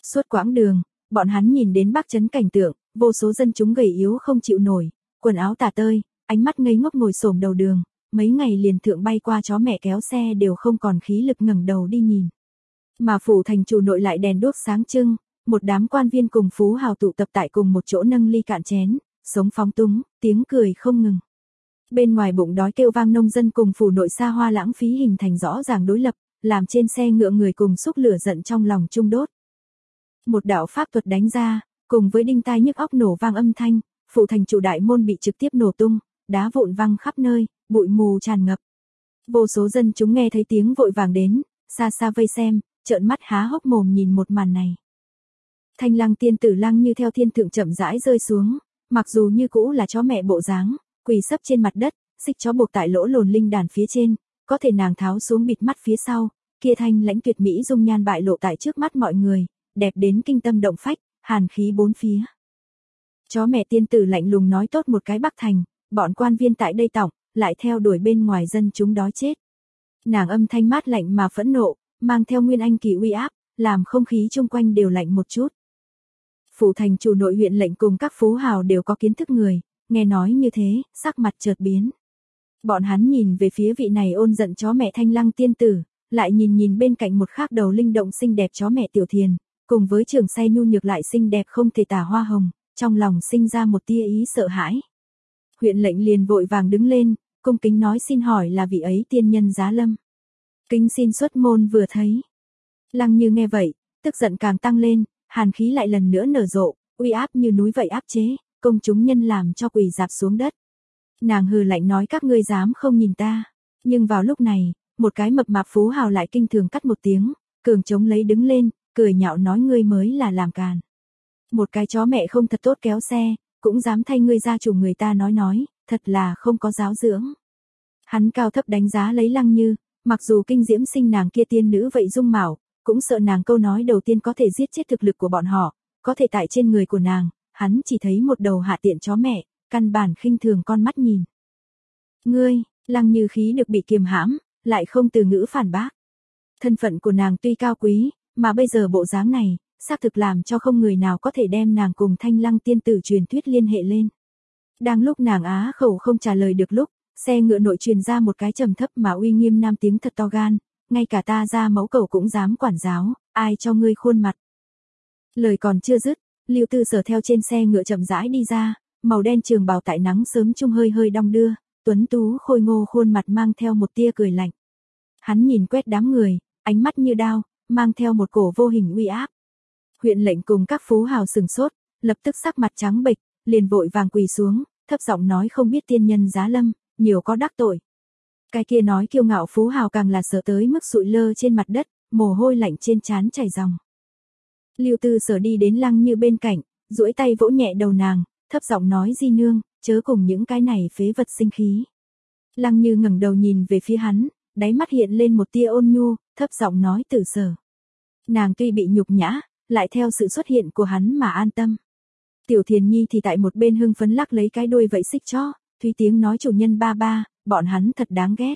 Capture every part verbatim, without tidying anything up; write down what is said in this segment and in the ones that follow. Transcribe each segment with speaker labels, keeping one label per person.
Speaker 1: Suốt quãng đường, bọn hắn nhìn đến Bắc Trấn cảnh tượng, vô số dân chúng gầy yếu không chịu nổi, quần áo tả tơi, ánh mắt ngây ngốc ngồi xổm đầu đường, mấy ngày liền thượng bay qua chó mẹ kéo xe đều không còn khí lực ngẩng đầu đi nhìn. Mà phủ thành chủ nội lại đèn đuốc sáng trưng, một đám quan viên cùng phú hào tụ tập tại cùng một chỗ nâng ly cạn chén, sống phóng túng, tiếng cười không ngừng. Bên ngoài bụng đói kêu vang nông dân cùng phủ nội xa hoa lãng phí hình thành rõ ràng đối lập, làm trên xe ngựa người cùng xúc lửa giận trong lòng chung đốt. Một đạo pháp thuật đánh ra, cùng với đinh tai nhức óc nổ vang âm thanh, phủ thành chủ đại môn bị trực tiếp nổ tung, đá vụn văng khắp nơi, bụi mù tràn ngập. Vô số dân chúng nghe thấy tiếng vội vàng đến, xa xa vây xem, trợn mắt há hốc mồm nhìn một màn này. Thanh Lăng tiên tử Lăng Như theo thiên thượng chậm rãi rơi xuống, mặc dù như cũ là chó mẹ bộ dáng, quỳ sấp trên mặt đất, xích chó buộc tại lỗ lồn linh đàn phía trên, có thể nàng tháo xuống bịt mắt phía sau, kia thanh lãnh tuyệt mỹ dung nhan bại lộ tại trước mắt mọi người, đẹp đến kinh tâm động phách, hàn khí bốn phía. Chó mẹ tiên tử lạnh lùng nói tốt một cái Bắc Thành, bọn quan viên tại đây tỏng, lại theo đuổi bên ngoài dân chúng đói chết. Nàng âm thanh mát lạnh mà phẫn nộ, mang theo nguyên anh kỳ uy áp, làm không khí chung quanh đều lạnh một chút. Phủ thành chủ nội huyện lệnh cùng các phú hào đều có kiến thức người, nghe nói như thế, sắc mặt chợt biến. Bọn hắn nhìn về phía vị này ôn giận chó mẹ Thanh Lăng tiên tử, lại nhìn nhìn bên cạnh một khác đầu linh động xinh đẹp chó mẹ Tiểu Thiền, cùng với trường say nhu nhược lại xinh đẹp không thể tả Hoa Hồng, trong lòng sinh ra một tia ý sợ hãi. Huyện lệnh liền vội vàng đứng lên, cung kính nói xin hỏi là vị ấy tiên nhân Giá Lâm. Kính xin xuất môn vừa thấy. Lăng Như nghe vậy, tức giận càng tăng lên, hàn khí lại lần nữa nở rộ, uy áp như núi vậy áp chế, công chúng nhân làm cho quỳ dạp xuống đất. Nàng hừ lạnh nói các ngươi dám không nhìn ta. Nhưng vào lúc này, một cái mập mạp phú hào lại kinh thường cắt một tiếng, cường chống lấy đứng lên, cười nhạo nói ngươi mới là làm càn. Một cái chó mẹ không thật tốt kéo xe, cũng dám thay ngươi gia chủ người ta nói nói, thật là không có giáo dưỡng. Hắn cao thấp đánh giá lấy Lăng Như, mặc dù kinh diễm sinh nàng kia tiên nữ vậy dung mạo, cũng sợ nàng câu nói đầu tiên có thể giết chết thực lực của bọn họ, có thể tại trên người của nàng, hắn chỉ thấy một đầu hạ tiện chó mẹ, căn bản khinh thường con mắt nhìn. Ngươi, Lăng Như khí được bị kiềm hãm, lại không từ ngữ phản bác. Thân phận của nàng tuy cao quý, mà bây giờ bộ dáng này, xác thực làm cho không người nào có thể đem nàng cùng Thanh Lăng tiên tử truyền thuyết liên hệ lên. Đang lúc nàng á khẩu không trả lời được lúc, xe ngựa nội truyền ra một cái trầm thấp mà uy nghiêm nam tiếng thật to gan, ngay cả ta ra mẫu cầu cũng dám quản giáo, ai cho ngươi khuôn mặt. Lời còn chưa dứt, Lưu Tư Sở theo trên xe ngựa chậm rãi đi ra, màu đen trường bào tại nắng sớm trung hơi hơi đong đưa, tuấn tú khôi ngô khuôn mặt mang theo một tia cười lạnh. Hắn nhìn quét đám người, ánh mắt như đao, mang theo một cổ vô hình uy áp. Huyện lệnh cùng các phú hào sừng sốt, lập tức sắc mặt trắng bệch, liền vội vàng quỳ xuống, thấp giọng nói không biết tiên nhân Giá Lâm, nhiều có đắc tội. Cái kia nói kiêu ngạo phú hào càng là sợ tới mức sụi lơ trên mặt đất, mồ hôi lạnh trên trán chảy ròng. Lưu Tư Sở đi đến Lăng Như bên cạnh, duỗi tay vỗ nhẹ đầu nàng, thấp giọng nói di nương, chớ cùng những cái này phế vật sinh khí. Lăng Như ngẩng đầu nhìn về phía hắn, đáy mắt hiện lên một tia ôn nhu, thấp giọng nói Tử Sở. Nàng tuy bị nhục nhã, lại theo sự xuất hiện của hắn mà an tâm. Tiểu Thiền Nhi thì tại một bên hưng phấn lắc lấy cái đuôi vậy xích chó, Thúy tiếng nói chủ nhân ba ba, bọn hắn thật đáng ghét.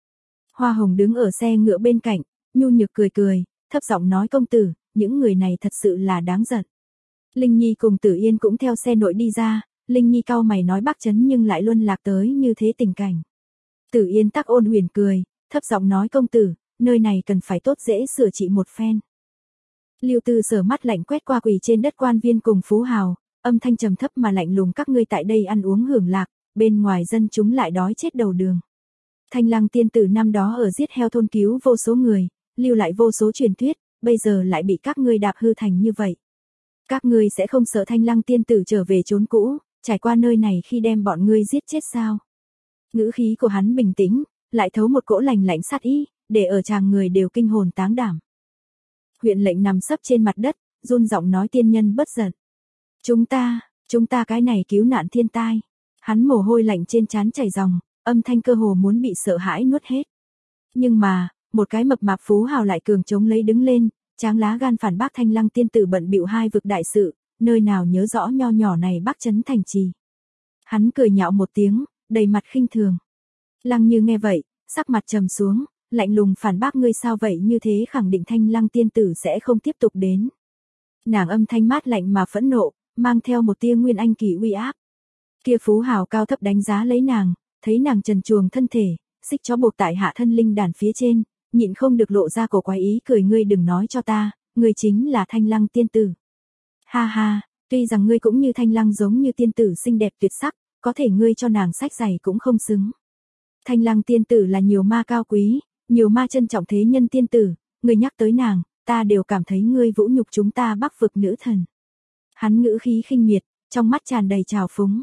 Speaker 1: Hoa Hồng đứng ở xe ngựa bên cạnh, nhu nhược cười cười, thấp giọng nói công tử, những người này thật sự là đáng giận. Linh Nhi cùng Tử Yên cũng theo xe nội đi ra, Linh Nhi cau mày nói Bắc Trấn nhưng lại luôn lạc tới như thế tình cảnh. Tử Yên tắc ôn huyền cười, thấp giọng nói công tử, nơi này cần phải tốt dễ sửa trị một phen. Lưu Tư Sở mắt lạnh quét qua quỳ trên đất quan viên cùng phú hào, âm thanh trầm thấp mà lạnh lùng các ngươi tại đây ăn uống hưởng lạc, bên ngoài dân chúng lại đói chết đầu đường. Thanh Lăng tiên tử năm đó ở giết heo thôn cứu vô số người, lưu lại vô số truyền thuyết, bây giờ lại bị các ngươi đạp hư thành như vậy. Các ngươi sẽ không sợ Thanh Lăng tiên tử trở về chốn cũ, trải qua nơi này khi đem bọn ngươi giết chết sao? Ngữ khí của hắn bình tĩnh, lại thấu một cỗ lành lạnh sát ý, để ở tràng người đều kinh hồn táng đảm. Huyện lệnh nằm sấp trên mặt đất, run giọng nói tiên nhân bất giận. Chúng ta, chúng ta cái này cứu nạn thiên tai. Hắn mồ hôi lạnh trên trán chảy ròng, âm thanh cơ hồ muốn bị sợ hãi nuốt hết. Nhưng mà, một cái mập mạp phú hào lại cường chống lấy đứng lên, tráng lá gan phản bác Thanh Lăng tiên tử bận bịu hai vực đại sự, nơi nào nhớ rõ nho nhỏ này Bắc Trấn thành trì. Hắn cười nhạo một tiếng, đầy mặt khinh thường. Lăng Như nghe vậy, sắc mặt trầm xuống, lạnh lùng phản bác ngươi sao vậy như thế khẳng định Thanh Lăng tiên tử sẽ không tiếp tục đến. Nàng âm thanh mát lạnh mà phẫn nộ, mang theo một tia nguyên anh kỳ uy áp. Kia phú hào cao thấp đánh giá lấy nàng, thấy nàng trần truồng thân thể, xích chó buộc tại hạ thân linh đàn phía trên, nhịn không được lộ ra cổ quái ý cười, ngươi đừng nói cho ta, ngươi chính là Thanh Lăng tiên tử. Ha ha, tuy rằng ngươi cũng như Thanh Lăng giống như tiên tử xinh đẹp tuyệt sắc, có thể ngươi cho nàng sách giày cũng không xứng. Thanh Lăng tiên tử là nhiều ma cao quý, nhiều ma trân trọng thế nhân tiên tử, ngươi nhắc tới nàng, ta đều cảm thấy ngươi vũ nhục chúng ta Bắc vực nữ thần. Hắn ngữ khí khinh miệt, trong mắt tràn đầy trào phúng.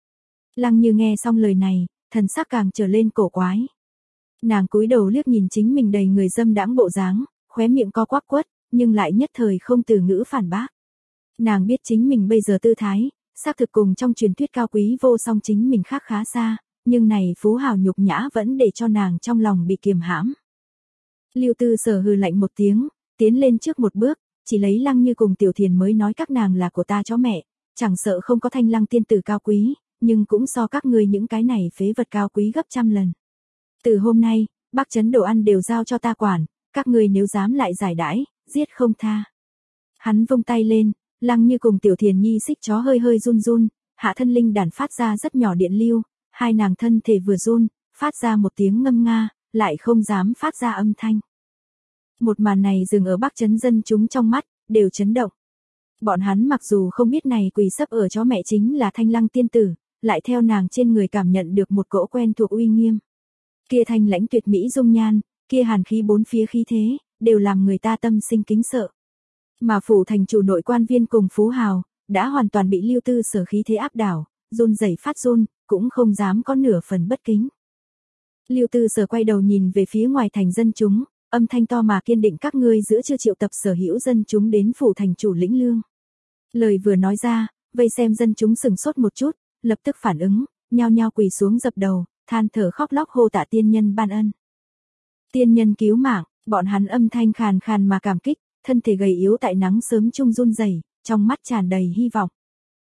Speaker 1: Lăng Như nghe xong lời này, thần sắc càng trở lên cổ quái. Nàng cúi đầu liếc nhìn chính mình đầy người dâm đãng bộ dáng, khóe miệng co quắp quất, nhưng lại nhất thời không từ ngữ phản bác. Nàng biết chính mình bây giờ tư thái, xác thực cùng trong truyền thuyết cao quý vô song chính mình khác khá xa, nhưng này phú hào nhục nhã vẫn để cho nàng trong lòng bị kiềm hãm. Lưu Tư Sở hừ lạnh một tiếng, tiến lên trước một bước, chỉ lấy Lăng Như cùng Tiểu Thiền mới nói các nàng là của ta chó mẹ, chẳng sợ không có Thanh Lăng tiên tử cao quý, nhưng cũng so các ngươi những cái này phế vật cao quý gấp trăm lần. Từ hôm nay, Bắc trấn đồ ăn đều giao cho ta quản, các ngươi nếu dám lại giải đãi, giết không tha. Hắn vung tay lên, Lăng Như cùng Tiểu Thiền Nhi xích chó hơi hơi run run, hạ thân linh đàn phát ra rất nhỏ điện lưu, hai nàng thân thể vừa run, phát ra một tiếng ngâm nga, lại không dám phát ra âm thanh. Một màn này dừng ở Bắc trấn dân chúng trong mắt, đều chấn động. Bọn hắn mặc dù không biết này quỳ sấp ở chó mẹ chính là Thanh Lăng tiên tử, lại theo nàng trên người cảm nhận được một cỗ quen thuộc uy nghiêm. Kia thanh lãnh tuyệt mỹ dung nhan, kia hàn khí bốn phía khí thế, đều làm người ta tâm sinh kính sợ. Mà phủ thành chủ nội quan viên cùng phú hào, đã hoàn toàn bị Lưu Tư Sở khí thế áp đảo, run rẩy phát run, cũng không dám có nửa phần bất kính. Lưu Tư Sở quay đầu nhìn về phía ngoài thành dân chúng, âm thanh to mà kiên định, các ngươi giữa chưa triệu tập sở hữu dân chúng đến phủ thành chủ lĩnh lương. Lời vừa nói ra, vây xem dân chúng sừng sốt một chút, lập tức phản ứng, nhao nhao quỳ xuống dập đầu, than thở khóc lóc hô tạ tiên nhân ban ân. Tiên nhân cứu mạng, bọn hắn âm thanh khàn khàn mà cảm kích, thân thể gầy yếu tại nắng sớm trung run rẩy, trong mắt tràn đầy hy vọng.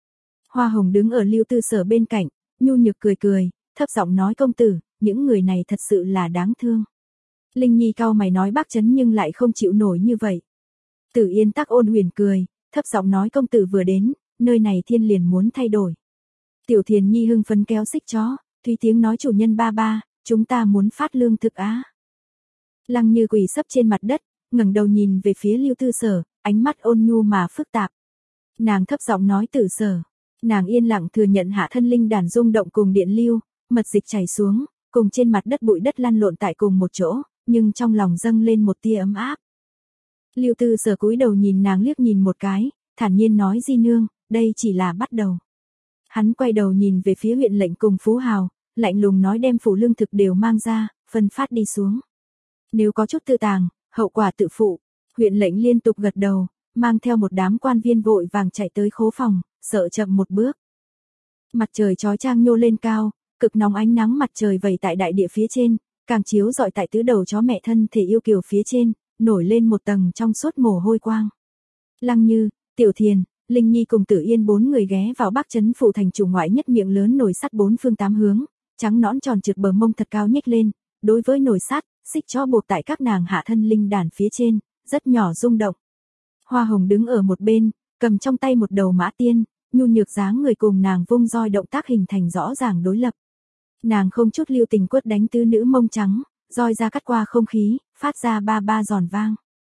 Speaker 1: Hoa Hồng đứng ở Lưu Tư Sở bên cạnh, nhu nhược cười cười, thấp giọng nói công tử, những người này thật sự là đáng thương. Linh Nhi cau mày nói Bắc trấn nhưng lại không chịu nổi như vậy. Tử Yên tắc ôn huyền cười, thấp giọng nói công tử vừa đến, nơi này thiên liền muốn thay đổi. Tiểu Thiền Nhi hưng phấn kéo xích chó, Thúy tiếng nói chủ nhân ba ba, chúng ta muốn phát lương thực á. Lăng Như quỳ sấp trên mặt đất, ngẩng đầu nhìn về phía Lưu Tư Sở, ánh mắt ôn nhu mà phức tạp. Nàng thấp giọng nói Tử Sở, nàng yên lặng thừa nhận hạ thân linh đàn rung động cùng điện lưu, mật dịch chảy xuống, cùng trên mặt đất bụi đất lăn lộn tại cùng một chỗ, nhưng trong lòng dâng lên một tia ấm áp. Lưu Tư Sở cúi đầu nhìn nàng liếc nhìn một cái, thản nhiên nói di nương, đây chỉ là bắt đầu. Hắn quay đầu nhìn về phía huyện lệnh cùng phú hào, lạnh lùng nói đem phủ lương thực đều mang ra, phân phát đi xuống. Nếu có chút tư tàng, hậu quả tự phụ. Huyện lệnh liên tục gật đầu, mang theo một đám quan viên vội vàng chạy tới khố phòng, sợ chậm một bước. Mặt trời chói chang nhô lên cao, cực nóng ánh nắng mặt trời vẩy tại đại địa phía trên, càng chiếu rọi tại tứ đầu chó mẹ thân thể yêu kiều phía trên, nổi lên một tầng trong suốt mồ hôi quang. Lăng Như, Tiểu Thiền, Linh Nhi cùng Tử Yên bốn người ghé vào Bắc trấn phủ thành chủ ngoại nhất miệng lớn nồi sắt bốn phương tám hướng, trắng nõn tròn trượt bờ mông thật cao nhếch lên, đối với nồi sắt, xích chó buộc tại các nàng hạ thân linh đàn phía trên, rất nhỏ rung động. Hoa Hồng đứng ở một bên, cầm trong tay một đầu mã tiên, nhu nhược dáng người cùng nàng vung roi động tác hình thành rõ ràng đối lập. Nàng không chút lưu tình quất đánh tứ nữ mông trắng, roi ra cắt qua không khí, phát ra ba ba giòn vang.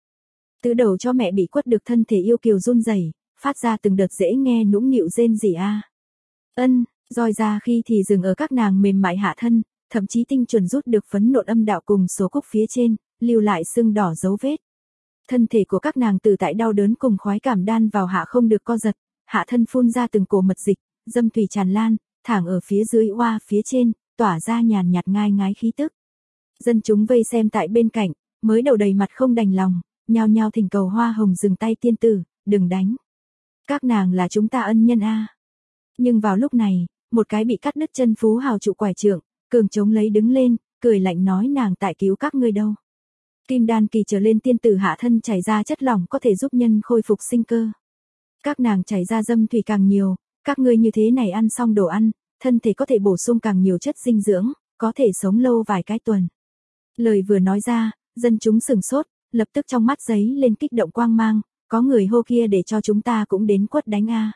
Speaker 1: Tứ đầu cho mẹ bị quất được thân thể yêu kiều run rẩy, phát ra từng đợt dễ nghe nũng nịu rên rỉ a. Ân, roi ra khi thì dừng ở các nàng mềm mại hạ thân, thậm chí tinh chuẩn rút được phấn nộn âm đạo cùng số cúc phía trên, lưu lại sưng đỏ dấu vết. Thân thể của các nàng từ tại đau đớn cùng khoái cảm đan vào hạ không được co giật, hạ thân phun ra từng cổ mật dịch, dâm thủy tràn lan, thẳng ở phía dưới oa phía trên, tỏa ra nhàn nhạt ngai ngái khí tức. Dân chúng vây xem tại bên cạnh, mới đầu đầy mặt không đành lòng, nhao nhao thỉnh cầu Hoa Hồng dừng tay tiên tử, đừng đánh. Các nàng là chúng ta ân nhân a. Nhưng vào lúc này, một cái bị cắt đứt chân phú hào trụ quải trượng, cường chống lấy đứng lên, cười lạnh nói nàng tại cứu các ngươi đâu. Kim đan kỳ trở lên tiên tử hạ thân chảy ra chất lỏng có thể giúp nhân khôi phục sinh cơ. Các nàng chảy ra dâm thủy càng nhiều, các ngươi như thế này ăn xong đồ ăn, thân thể có thể bổ sung càng nhiều chất dinh dưỡng, có thể sống lâu vài cái tuần. Lời vừa nói ra, dân chúng sừng sốt, lập tức trong mắt giấy lên kích động quang mang, Có người hô kia để cho chúng ta cũng đến quất đánh a.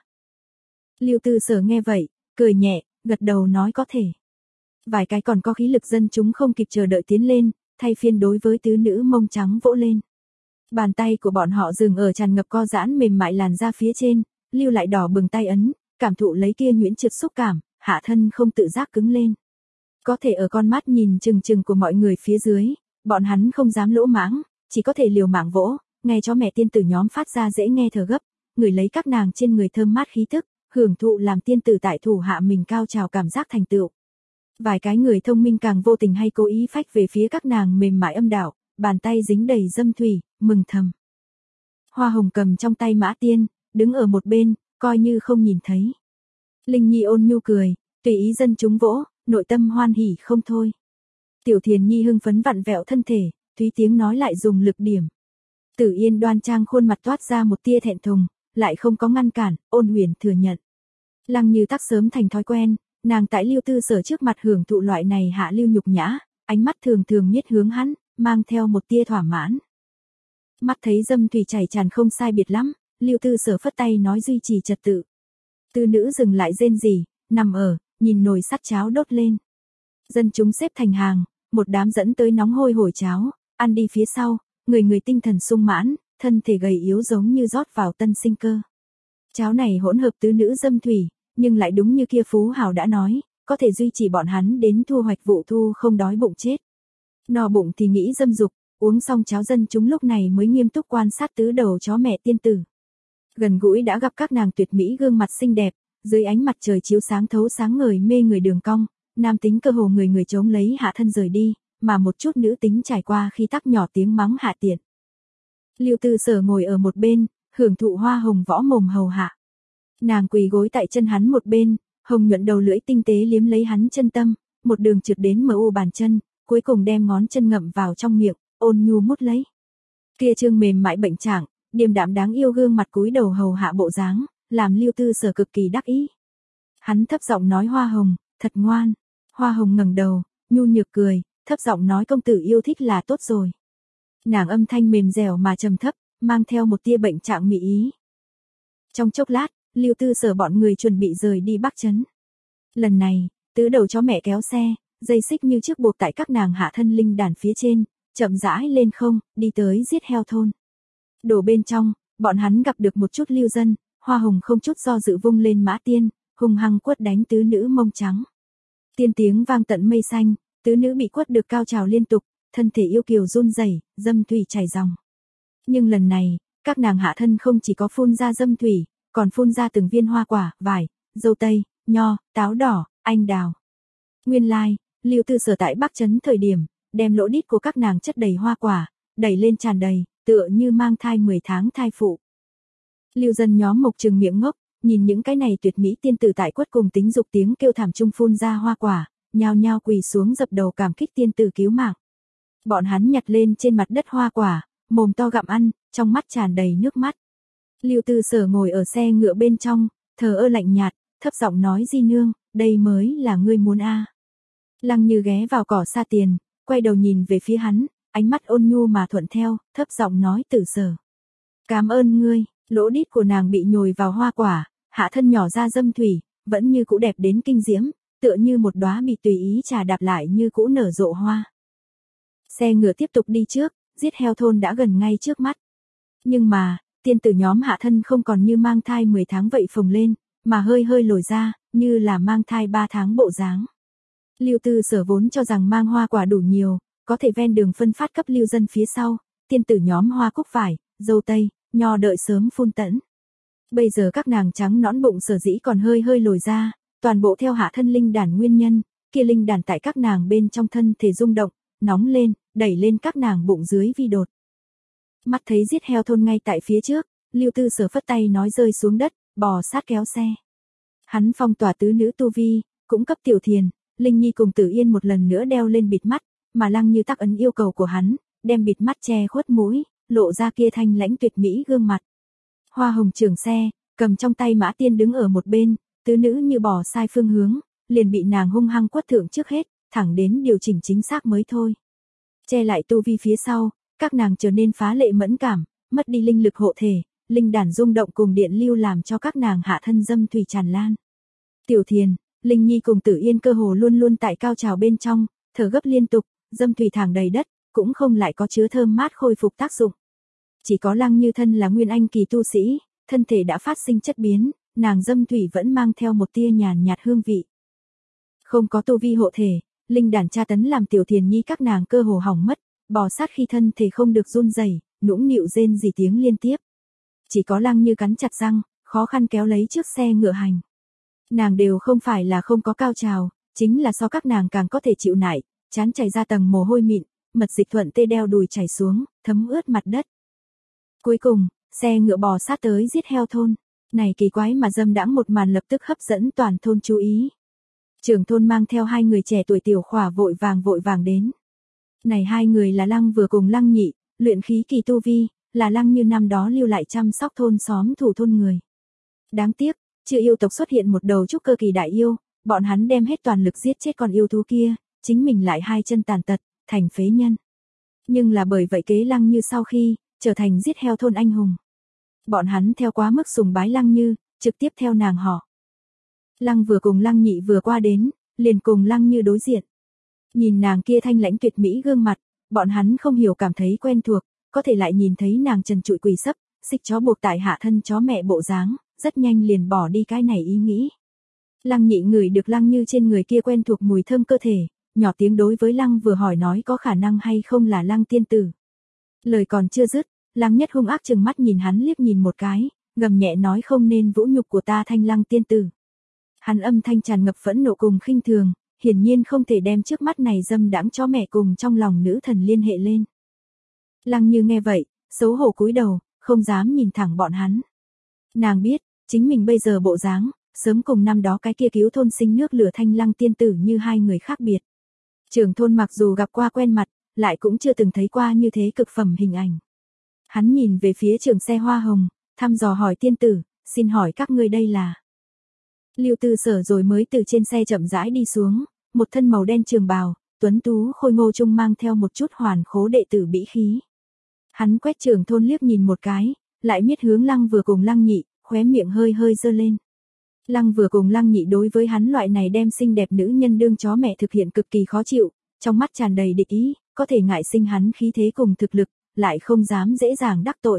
Speaker 1: Lưu Tư Sở nghe vậy, cười nhẹ, gật đầu nói có thể. Vài cái còn có khí lực dân chúng không kịp chờ đợi tiến lên, thay phiên đối với tứ nữ mông trắng vỗ lên. Bàn tay của bọn họ dừng ở tràn ngập co giãn mềm mại làn da phía trên, lưu lại đỏ bừng tay ấn, cảm thụ lấy kia nhuyễn trượt xúc cảm, hạ thân không tự giác cứng lên. Có thể ở con mắt nhìn chừng chừng của mọi người phía dưới, bọn hắn không dám lỗ mãng, chỉ có thể liều mạng vỗ, nghe cho mẹ tiên tử nhóm phát ra dễ nghe thở gấp, người lấy các nàng trên người thơm mát khí tức, hưởng thụ làm tiên tử tại thủ hạ mình cao trào cảm giác thành tựu. Vài cái người thông minh càng vô tình hay cố ý phách về phía các nàng mềm mại âm đạo, bàn tay dính đầy dâm thủy, mừng thầm. Hoa Hồng cầm trong tay Mã Tiên, đứng ở một bên, coi như không nhìn thấy. Linh Nhi ôn nhu cười, tùy ý dân chúng vỗ, nội tâm hoan hỉ không thôi. Tiểu Thiền Nhi hưng phấn vặn vẹo thân thể, Thúy tiếng nói lại dùng lực điểm. Tử Yên đoan trang khuôn mặt toát ra một tia thẹn thùng, lại không có ngăn cản, ôn huyền thừa nhận. Lăng Như tắc sớm thành thói quen, nàng tại Lưu Tư Sở trước mặt hưởng thụ loại này hạ lưu nhục nhã, ánh mắt thường thường miết hướng hắn, mang theo một tia thỏa mãn. Mắt thấy dâm thủy chảy tràn không sai biệt lắm, Lưu Tư Sở phất tay nói duy trì trật tự. Tư nữ dừng lại rên rỉ, nằm ở, nhìn nồi sắt cháo đốt lên. Dân chúng xếp thành hàng, một đám dẫn tới nóng hôi hổi cháo, ăn đi phía sau, người người tinh thần sung mãn, thân thể gầy yếu giống như rót vào tân sinh cơ. Cháo này hỗn hợp tứ nữ dâm thủy, nhưng lại đúng như kia Phú Hào đã nói, có thể duy trì bọn hắn đến thu hoạch vụ thu không đói bụng chết. No bụng thì nghĩ dâm dục, uống xong cháo dân chúng lúc này mới nghiêm túc quan sát tứ đầu chó mẹ tiên tử. Gần gũi đã gặp các nàng tuyệt mỹ gương mặt xinh đẹp, dưới ánh mặt trời chiếu sáng thấu sáng ngời mê người đường cong, nam tính cơ hồ người người chống lấy hạ thân rời đi, mà một chút nữ tính trải qua khi tắc nhỏ tiếng mắng hạ tiện. Lưu Tư Sở ngồi ở một bên, hưởng thụ Hoa Hồng võ mồm hầu hạ. Nàng quỳ gối tại chân hắn một bên, hồng nhuận đầu lưỡi tinh tế liếm lấy hắn chân tâm, một đường trượt đến mờ u bàn chân, cuối cùng đem ngón chân ngậm vào trong miệng, ôn nhu mút lấy. Kia trương mềm mại bệnh trạng, điềm đạm đáng yêu gương mặt cúi đầu hầu hạ bộ dáng, làm Lưu Tư Sở cực kỳ đắc ý. Hắn thấp giọng nói Hoa Hồng, thật ngoan. Hoa Hồng ngẩng đầu, nhu nhược cười, thấp giọng nói công tử yêu thích là tốt rồi. Nàng âm thanh mềm dẻo mà trầm thấp, mang theo một tia bệnh trạng mị ý. Trong chốc lát, Lưu Tư Sở bọn người chuẩn bị rời đi Bắc Trấn. Lần này, tứ đầu chó mẹ kéo xe, dây xích như chiếc buộc tại các nàng hạ thân linh đàn phía trên, chậm rãi lên không, đi tới giết heo thôn. Đổ bên trong, bọn hắn gặp được một chút lưu dân, Hoa Hồng không chút do dự vung lên Mã Tiên, hung hăng quất đánh tứ nữ mông trắng. Tiên tiếng vang tận mây xanh, tứ nữ bị quất được cao trào liên tục, thân thể yêu kiều run rẩy, dâm thủy chảy ròng. Nhưng lần này, các nàng hạ thân không chỉ có phun ra dâm thủy, còn phun ra từng viên hoa quả, vải, dâu tây, nho, táo đỏ, anh đào. Nguyên lai, like, Lưu Tư Sở tại Bắc Trấn thời điểm, đem lỗ đít của các nàng chất đầy hoa quả, đẩy lên tràn đầy, tựa như mang thai mười tháng thai phụ. Lưu dân nhóm mộc trừng miệng ngốc, nhìn những cái này tuyệt mỹ tiên tử tại quất cùng tính dục tiếng kêu thảm trung phun ra hoa quả, nhao nhao quỳ xuống dập đầu cảm kích tiên tử cứu mạng. Bọn hắn nhặt lên trên mặt đất hoa quả, mồm to gặm ăn, trong mắt tràn đầy nước mắt. Lưu Tư Sở ngồi ở xe ngựa bên trong, thờ ơ lạnh nhạt, thấp giọng nói Di nương, đây mới là ngươi muốn a. À. Lăng Như ghé vào cỏ xa tiền, quay đầu nhìn về phía hắn, ánh mắt ôn nhu mà thuận theo, thấp giọng nói Tử Sở. Cảm ơn ngươi, lỗ đít của nàng bị nhồi vào hoa quả, hạ thân nhỏ ra dâm thủy, vẫn như cũ đẹp đến kinh diễm, tựa như một đóa bị tùy ý trà đạp lại như cũ nở rộ hoa. Xe ngựa tiếp tục đi trước, giết heo thôn đã gần ngay trước mắt. Nhưng mà, tiên tử nhóm hạ thân không còn như mang thai mười tháng vậy phồng lên, mà hơi hơi lồi ra, như là mang thai ba tháng bộ dáng. Lưu Tư Sở vốn cho rằng mang hoa quả đủ nhiều, có thể ven đường phân phát cấp lưu dân phía sau, tiên tử nhóm hoa cúc vải, dâu tây, nho đợi sớm phun tẫn. Bây giờ các nàng trắng nõn bụng sở dĩ còn hơi hơi lồi ra, toàn bộ theo hạ thân linh đàn nguyên nhân, kia linh đàn tại các nàng bên trong thân thể rung động, nóng lên, đẩy lên các nàng bụng dưới vi đột. Mắt thấy giết heo thôn ngay tại phía trước, Lưu Tư Sở phất tay nói rơi xuống đất, bò sát kéo xe. Hắn phong tỏa tứ nữ tu vi, cũng cấp Tiểu Thiền, Linh Nhi cùng Tử Yên một lần nữa đeo lên bịt mắt, mà Lăng Như tắc ấn yêu cầu của hắn, đem bịt mắt che khuất mũi, lộ ra kia thanh lãnh tuyệt mỹ gương mặt. Hoa Hồng trưởng xe, cầm trong tay Mã Tiên đứng ở một bên, tứ nữ như bỏ sai phương hướng, liền bị nàng hung hăng quất thượng trước hết, thẳng đến điều chỉnh chính xác mới thôi. Che lại tu vi phía sau, các nàng trở nên phá lệ mẫn cảm, mất đi linh lực hộ thể, linh đàn rung động cùng điện lưu làm cho các nàng hạ thân dâm thủy tràn lan. Tiểu Thiền, Linh Nhi cùng Tử Yên cơ hồ luôn luôn tại cao trào bên trong, thở gấp liên tục, dâm thủy thẳng đầy đất, cũng không lại có chứa thơm mát khôi phục tác dụng. Chỉ có Lăng Như thân là nguyên anh kỳ tu sĩ, thân thể đã phát sinh chất biến, nàng dâm thủy vẫn mang theo một tia nhàn nhạt hương vị. Không có tu vi hộ thể, linh đàn tra tấn làm Tiểu Thiền Nhi các nàng cơ hồ hỏng mất, bò sát khi thân thể không được run rẩy, nũng nịu rên rỉ tiếng liên tiếp. Chỉ có Lăng Như cắn chặt răng, khó khăn kéo lấy chiếc xe ngựa hành. Nàng đều không phải là không có cao trào, chính là so các nàng càng có thể chịu nại, chán chảy ra tầng mồ hôi mịn, mật dịch thuận tê đeo đùi chảy xuống, thấm ướt mặt đất. Cuối cùng, xe ngựa bò sát tới giết heo thôn. Này kỳ quái mà dâm đãng một màn lập tức hấp dẫn toàn thôn chú ý. Trưởng thôn mang theo hai người trẻ tuổi tiểu khỏa vội vàng vội vàng đến. Này hai người là Lăng Vừa cùng Lăng Nhị, luyện khí kỳ tu vi, là Lăng Như năm đó lưu lại chăm sóc thôn xóm thủ thôn người. Đáng tiếc, chưa yêu tộc xuất hiện một đầu trúc cơ kỳ đại yêu, bọn hắn đem hết toàn lực giết chết con yêu thú kia, chính mình lại hai chân tàn tật, thành phế nhân. Nhưng là bởi vậy kế Lăng Như sau khi, trở thành giết heo thôn anh hùng. Bọn hắn theo quá mức sùng bái Lăng Như, trực tiếp theo nàng họ. Lăng Vừa cùng Lăng Nhị vừa qua đến, liền cùng Lăng Như đối diện. Nhìn nàng kia thanh lãnh tuyệt mỹ gương mặt, bọn hắn không hiểu cảm thấy quen thuộc, có thể lại nhìn thấy nàng trần trụi quỳ sấp, xích chó buộc tại hạ thân chó mẹ bộ dáng, rất nhanh liền bỏ đi cái này ý nghĩ. Lăng Nhị ngửi được Lăng Như trên người kia quen thuộc mùi thơm cơ thể, nhỏ tiếng đối với Lăng Vừa hỏi nói có khả năng hay không là Lăng tiên tử. Lời còn chưa dứt, Lăng Nhất hung ác trừng mắt nhìn hắn liếc nhìn một cái, gầm nhẹ nói không nên vũ nhục của ta Thanh Lăng tiên tử. Hắn âm thanh tràn ngập phẫn nộ cùng khinh thường, hiển nhiên không thể đem trước mắt này dâm đãng chó mẹ cùng trong lòng nữ thần liên hệ lên. Lăng Như nghe vậy, xấu hổ cúi đầu, không dám nhìn thẳng bọn hắn. Nàng biết, chính mình bây giờ bộ dáng, sớm cùng năm đó cái kia cứu thôn sinh nước lửa Thanh Lăng tiên tử như hai người khác biệt. Trưởng thôn mặc dù gặp qua quen mặt, lại cũng chưa từng thấy qua như thế cực phẩm hình ảnh. Hắn nhìn về phía trưởng xe hoa hồng, thăm dò hỏi tiên tử, xin hỏi các ngươi đây là. Lưu Tư Sở rồi mới từ trên xe chậm rãi đi xuống, một thân màu đen trường bào, tuấn tú khôi ngô trung mang theo một chút hoàn khố đệ tử bĩ khí. Hắn quét trưởng thôn liếc nhìn một cái, lại miết hướng Lăng Vừa cùng Lăng Nhị, khóe miệng hơi hơi giơ lên. Lăng Vừa cùng Lăng Nhị đối với hắn loại này đem xinh đẹp nữ nhân đương chó mẹ thực hiện cực kỳ khó chịu, trong mắt tràn đầy địch ý, có thể ngại sinh hắn khí thế cùng thực lực, lại không dám dễ dàng đắc tội.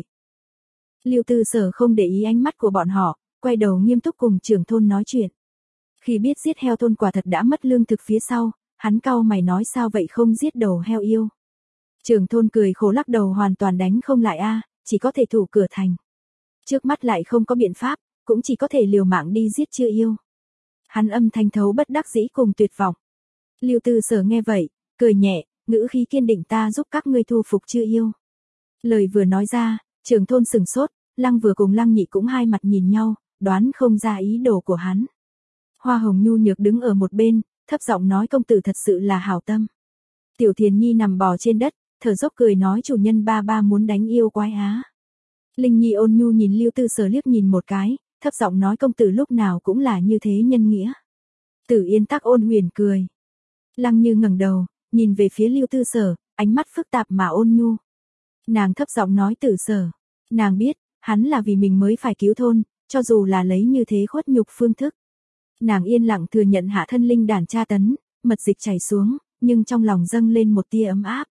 Speaker 1: Lưu Tư Sở không để ý ánh mắt của bọn họ, quay đầu nghiêm túc cùng trưởng thôn nói chuyện. Khi biết giết heo thôn quả thật đã mất lương thực phía sau, hắn cau mày nói sao vậy không giết đầu heo yêu. Trưởng thôn cười khổ lắc đầu hoàn toàn đánh không lại a, chỉ có thể thủ cửa thành. Trước mắt lại không có biện pháp, cũng chỉ có thể liều mạng đi giết chưa yêu. Hắn âm thanh thấu bất đắc dĩ cùng tuyệt vọng. Lưu Tư Sở nghe vậy, cười nhẹ, ngữ khí kiên định ta giúp các ngươi thu phục chưa yêu. Lời vừa nói ra, trưởng thôn sừng sốt, Lăng Vừa cùng Lăng Nhị cũng hai mặt nhìn nhau, đoán không ra ý đồ của hắn. Hoa Hồng nhu nhược đứng ở một bên, thấp giọng nói công tử thật sự là hảo tâm. Tiểu Thiền Nhi nằm bò trên đất, thở dốc cười nói chủ nhân ba ba muốn đánh yêu quái á. Linh Nhi ôn nhu nhìn Lưu Tư Sở liếc nhìn một cái, thấp giọng nói công tử lúc nào cũng là như thế nhân nghĩa. Tử Yên tắc ôn huyền cười. Lăng Như ngẩng đầu, nhìn về phía Lưu Tư Sở, ánh mắt phức tạp mà ôn nhu. Nàng thấp giọng nói Tử Sở, nàng biết, hắn là vì mình mới phải cứu thôn, cho dù là lấy như thế khuất nhục phương thức. Nàng yên lặng thừa nhận hạ thân linh đàn tra tấn, mật dịch chảy xuống, nhưng trong lòng dâng lên một tia ấm áp.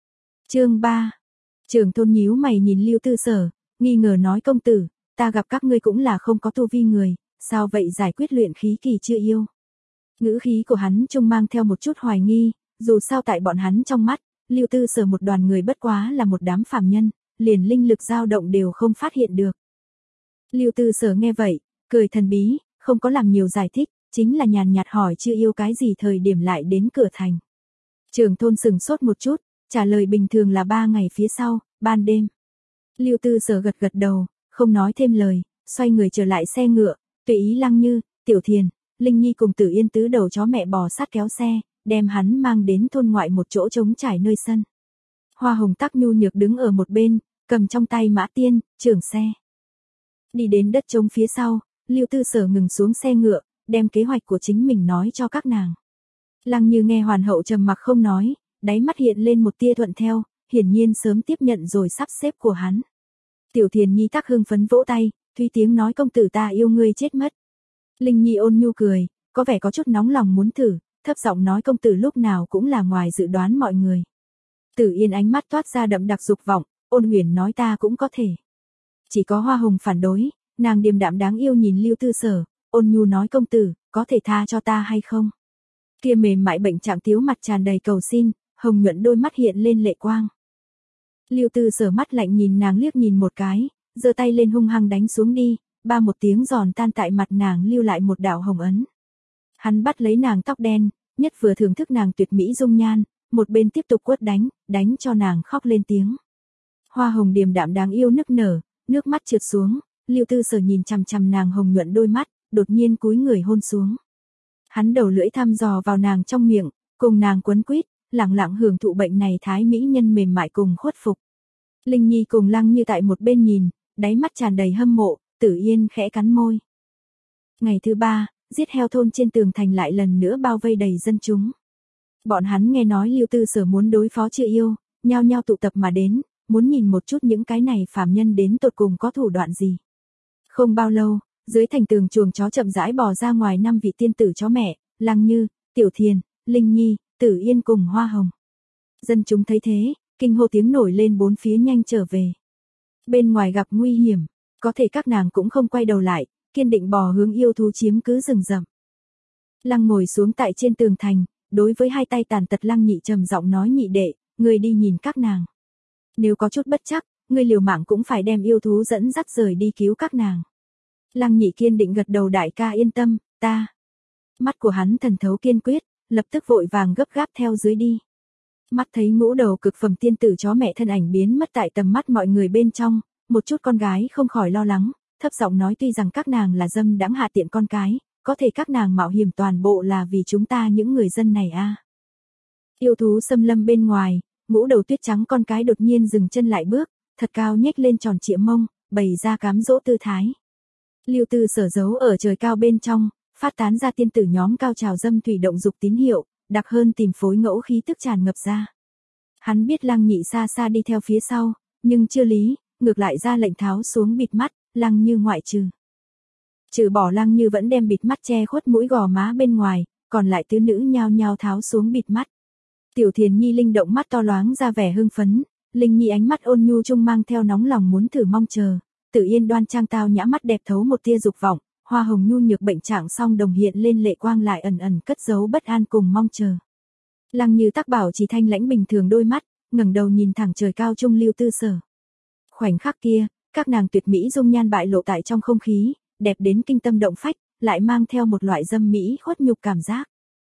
Speaker 1: Chương ba. Trưởng thôn nhíu mày nhìn Lưu Tư Sở, nghi ngờ nói công tử, ta gặp các ngươi cũng là không có tu vi người, sao vậy giải quyết luyện khí kỳ chưa yêu. Ngữ khí của hắn trông mang theo một chút hoài nghi, dù sao tại bọn hắn trong mắt, Lưu Tư Sở một đoàn người bất quá là một đám phàm nhân, liền linh lực dao động đều không phát hiện được. Lưu Tư Sở nghe vậy, cười thần bí, không có làm nhiều giải thích, chính là nhàn nhạt hỏi chưa yêu cái gì thời điểm lại đến cửa thành. Trưởng thôn sừng sốt một chút, trả lời bình thường là ba ngày phía sau, ban đêm. Lưu Tư Sở gật gật đầu, không nói thêm lời, xoay người trở lại xe ngựa, tùy ý Lăng Như, Tiểu Thiền, Linh Nhi cùng Tử Yên tứ đầu chó mẹ bò sát kéo xe, đem hắn mang đến thôn ngoại một chỗ trống trải nơi sân. Hoa Hồng tắc nhu nhược đứng ở một bên, cầm trong tay mã tiên, trưởng xe. Đi đến đất trống phía sau, Lưu Tư Sở ngừng xuống xe ngựa, đem kế hoạch của chính mình nói cho các nàng. Lăng Như nghe hoàn hậu trầm mặc không nói, đáy mắt hiện lên một tia thuận theo, hiển nhiên sớm tiếp nhận rồi sắp xếp của hắn. Tiểu Thiền Nhi tắc hưng phấn vỗ tay, Thúy tiếng nói công tử ta yêu ngươi chết mất. Linh Nhi ôn nhu cười, có vẻ có chút nóng lòng muốn thử, thấp giọng nói công tử lúc nào cũng là ngoài dự đoán mọi người. Tử Yên ánh mắt toát ra đậm đặc dục vọng, ôn huyền nói ta cũng có thể. Chỉ có Hoa Hồng phản đối, nàng điềm đạm đáng yêu nhìn Lưu Tư Sở, ôn nhu nói công tử, có thể tha cho ta hay không? Kia mềm mại bệnh trạng tiếu mặt tràn đầy cầu xin, hồng nhuận đôi mắt hiện lên lệ quang. Lưu Tư Sở mắt lạnh nhìn nàng liếc nhìn một cái, giơ tay lên hung hăng đánh xuống đi, ba một tiếng giòn tan tại mặt nàng lưu lại một đạo hồng ấn. Hắn bắt lấy nàng tóc đen, nhất vừa thưởng thức nàng tuyệt mỹ dung nhan, một bên tiếp tục quất đánh, đánh cho nàng khóc lên tiếng. Hoa Hồng điềm đạm đáng yêu nức nở, nước mắt trượt xuống, Lưu Tư Sở nhìn chằm chằm nàng hồng nhuận đôi mắt, đột nhiên cúi người hôn xuống. Hắn đầu lưỡi thăm dò vào nàng trong miệng, cùng nàng quấn quýt, lặng lặng hưởng thụ bệnh này thái mỹ nhân mềm mại cùng khuất phục. Linh Nhi cùng Lăng Như tại một bên nhìn, đáy mắt tràn đầy hâm mộ, Tử Yên khẽ cắn môi. Ngày thứ ba, giết heo thôn trên tường thành lại lần nữa bao vây đầy dân chúng. Bọn hắn nghe nói Lưu Tư Sở muốn đối phó Chư Yêu, nhao nhao tụ tập mà đến, muốn nhìn một chút những cái này phàm nhân đến tột cùng có thủ đoạn gì. Không bao lâu, dưới thành tường chuồng chó chậm rãi bò ra ngoài năm vị tiên tử chó mẹ, Lăng Như, Tiểu Thiền, Linh Nhi, Tử Yên cùng Hoa Hồng. Dân chúng thấy thế, kinh hô tiếng nổi lên bốn phía nhanh trở về. Bên ngoài gặp nguy hiểm, có thể các nàng cũng không quay đầu lại, kiên định bò hướng yêu thú chiếm cứ rừng rậm. Lăng ngồi xuống tại trên tường thành, đối với hai tay tàn tật Lăng Nhị trầm giọng nói nhị đệ, người đi nhìn các nàng. Nếu có chút bất chắc, người liều mạng cũng phải đem yêu thú dẫn dắt rời đi cứu các nàng. Lăng Nhị kiên định gật đầu đại ca yên tâm, ta. Mắt của hắn thần thấu kiên quyết, lập tức vội vàng gấp gáp theo dưới đi. Mắt thấy ngũ đầu cực phẩm tiên tử chó mẹ thân ảnh biến mất tại tầm mắt mọi người bên trong, một chút con gái không khỏi lo lắng, thấp giọng nói tuy rằng các nàng là dâm đãng hạ tiện con cái, có thể các nàng mạo hiểm toàn bộ là vì chúng ta những người dân này a. À. Yêu thú xâm lâm bên ngoài, ngũ đầu tuyết trắng con cái đột nhiên dừng chân lại bước, thật cao nhếch lên tròn trịa mông, bày ra cám dỗ tư thái. Lưu Tư Sở giấu ở trời cao bên trong, phát tán ra tiên tử nhóm cao trào dâm thủy động dục tín hiệu, đặc hơn tìm phối ngẫu khí tức tràn ngập ra. Hắn biết Lăng Nhị xa xa đi theo phía sau, nhưng chưa lý, ngược lại ra lệnh tháo xuống bịt mắt, Lăng Như ngoại trừ. Trừ bỏ Lăng Như vẫn đem bịt mắt che khuất mũi gò má bên ngoài, còn lại tứ nữ nhao nhao tháo xuống bịt mắt. Tiểu Thiền Nhi linh động mắt to loáng ra vẻ hưng phấn, Linh Nhi ánh mắt ôn nhu trung mang theo nóng lòng muốn thử mong chờ, Tử Yên đoan trang tao nhã mắt đẹp thấu một tia dục vọng, Hoa Hồng nhu nhược bệnh trạng song đồng hiện lên lệ quang lại ẩn ẩn cất giấu bất an cùng mong chờ. Lăng Như tắc bảo chỉ thanh lãnh bình thường đôi mắt, ngẩng đầu nhìn thẳng trời cao trung Lưu Tư Sở. Khoảnh khắc kia, các nàng tuyệt mỹ dung nhan bại lộ tại trong không khí, đẹp đến kinh tâm động phách, lại mang theo một loại dâm mỹ khuất nhục cảm giác.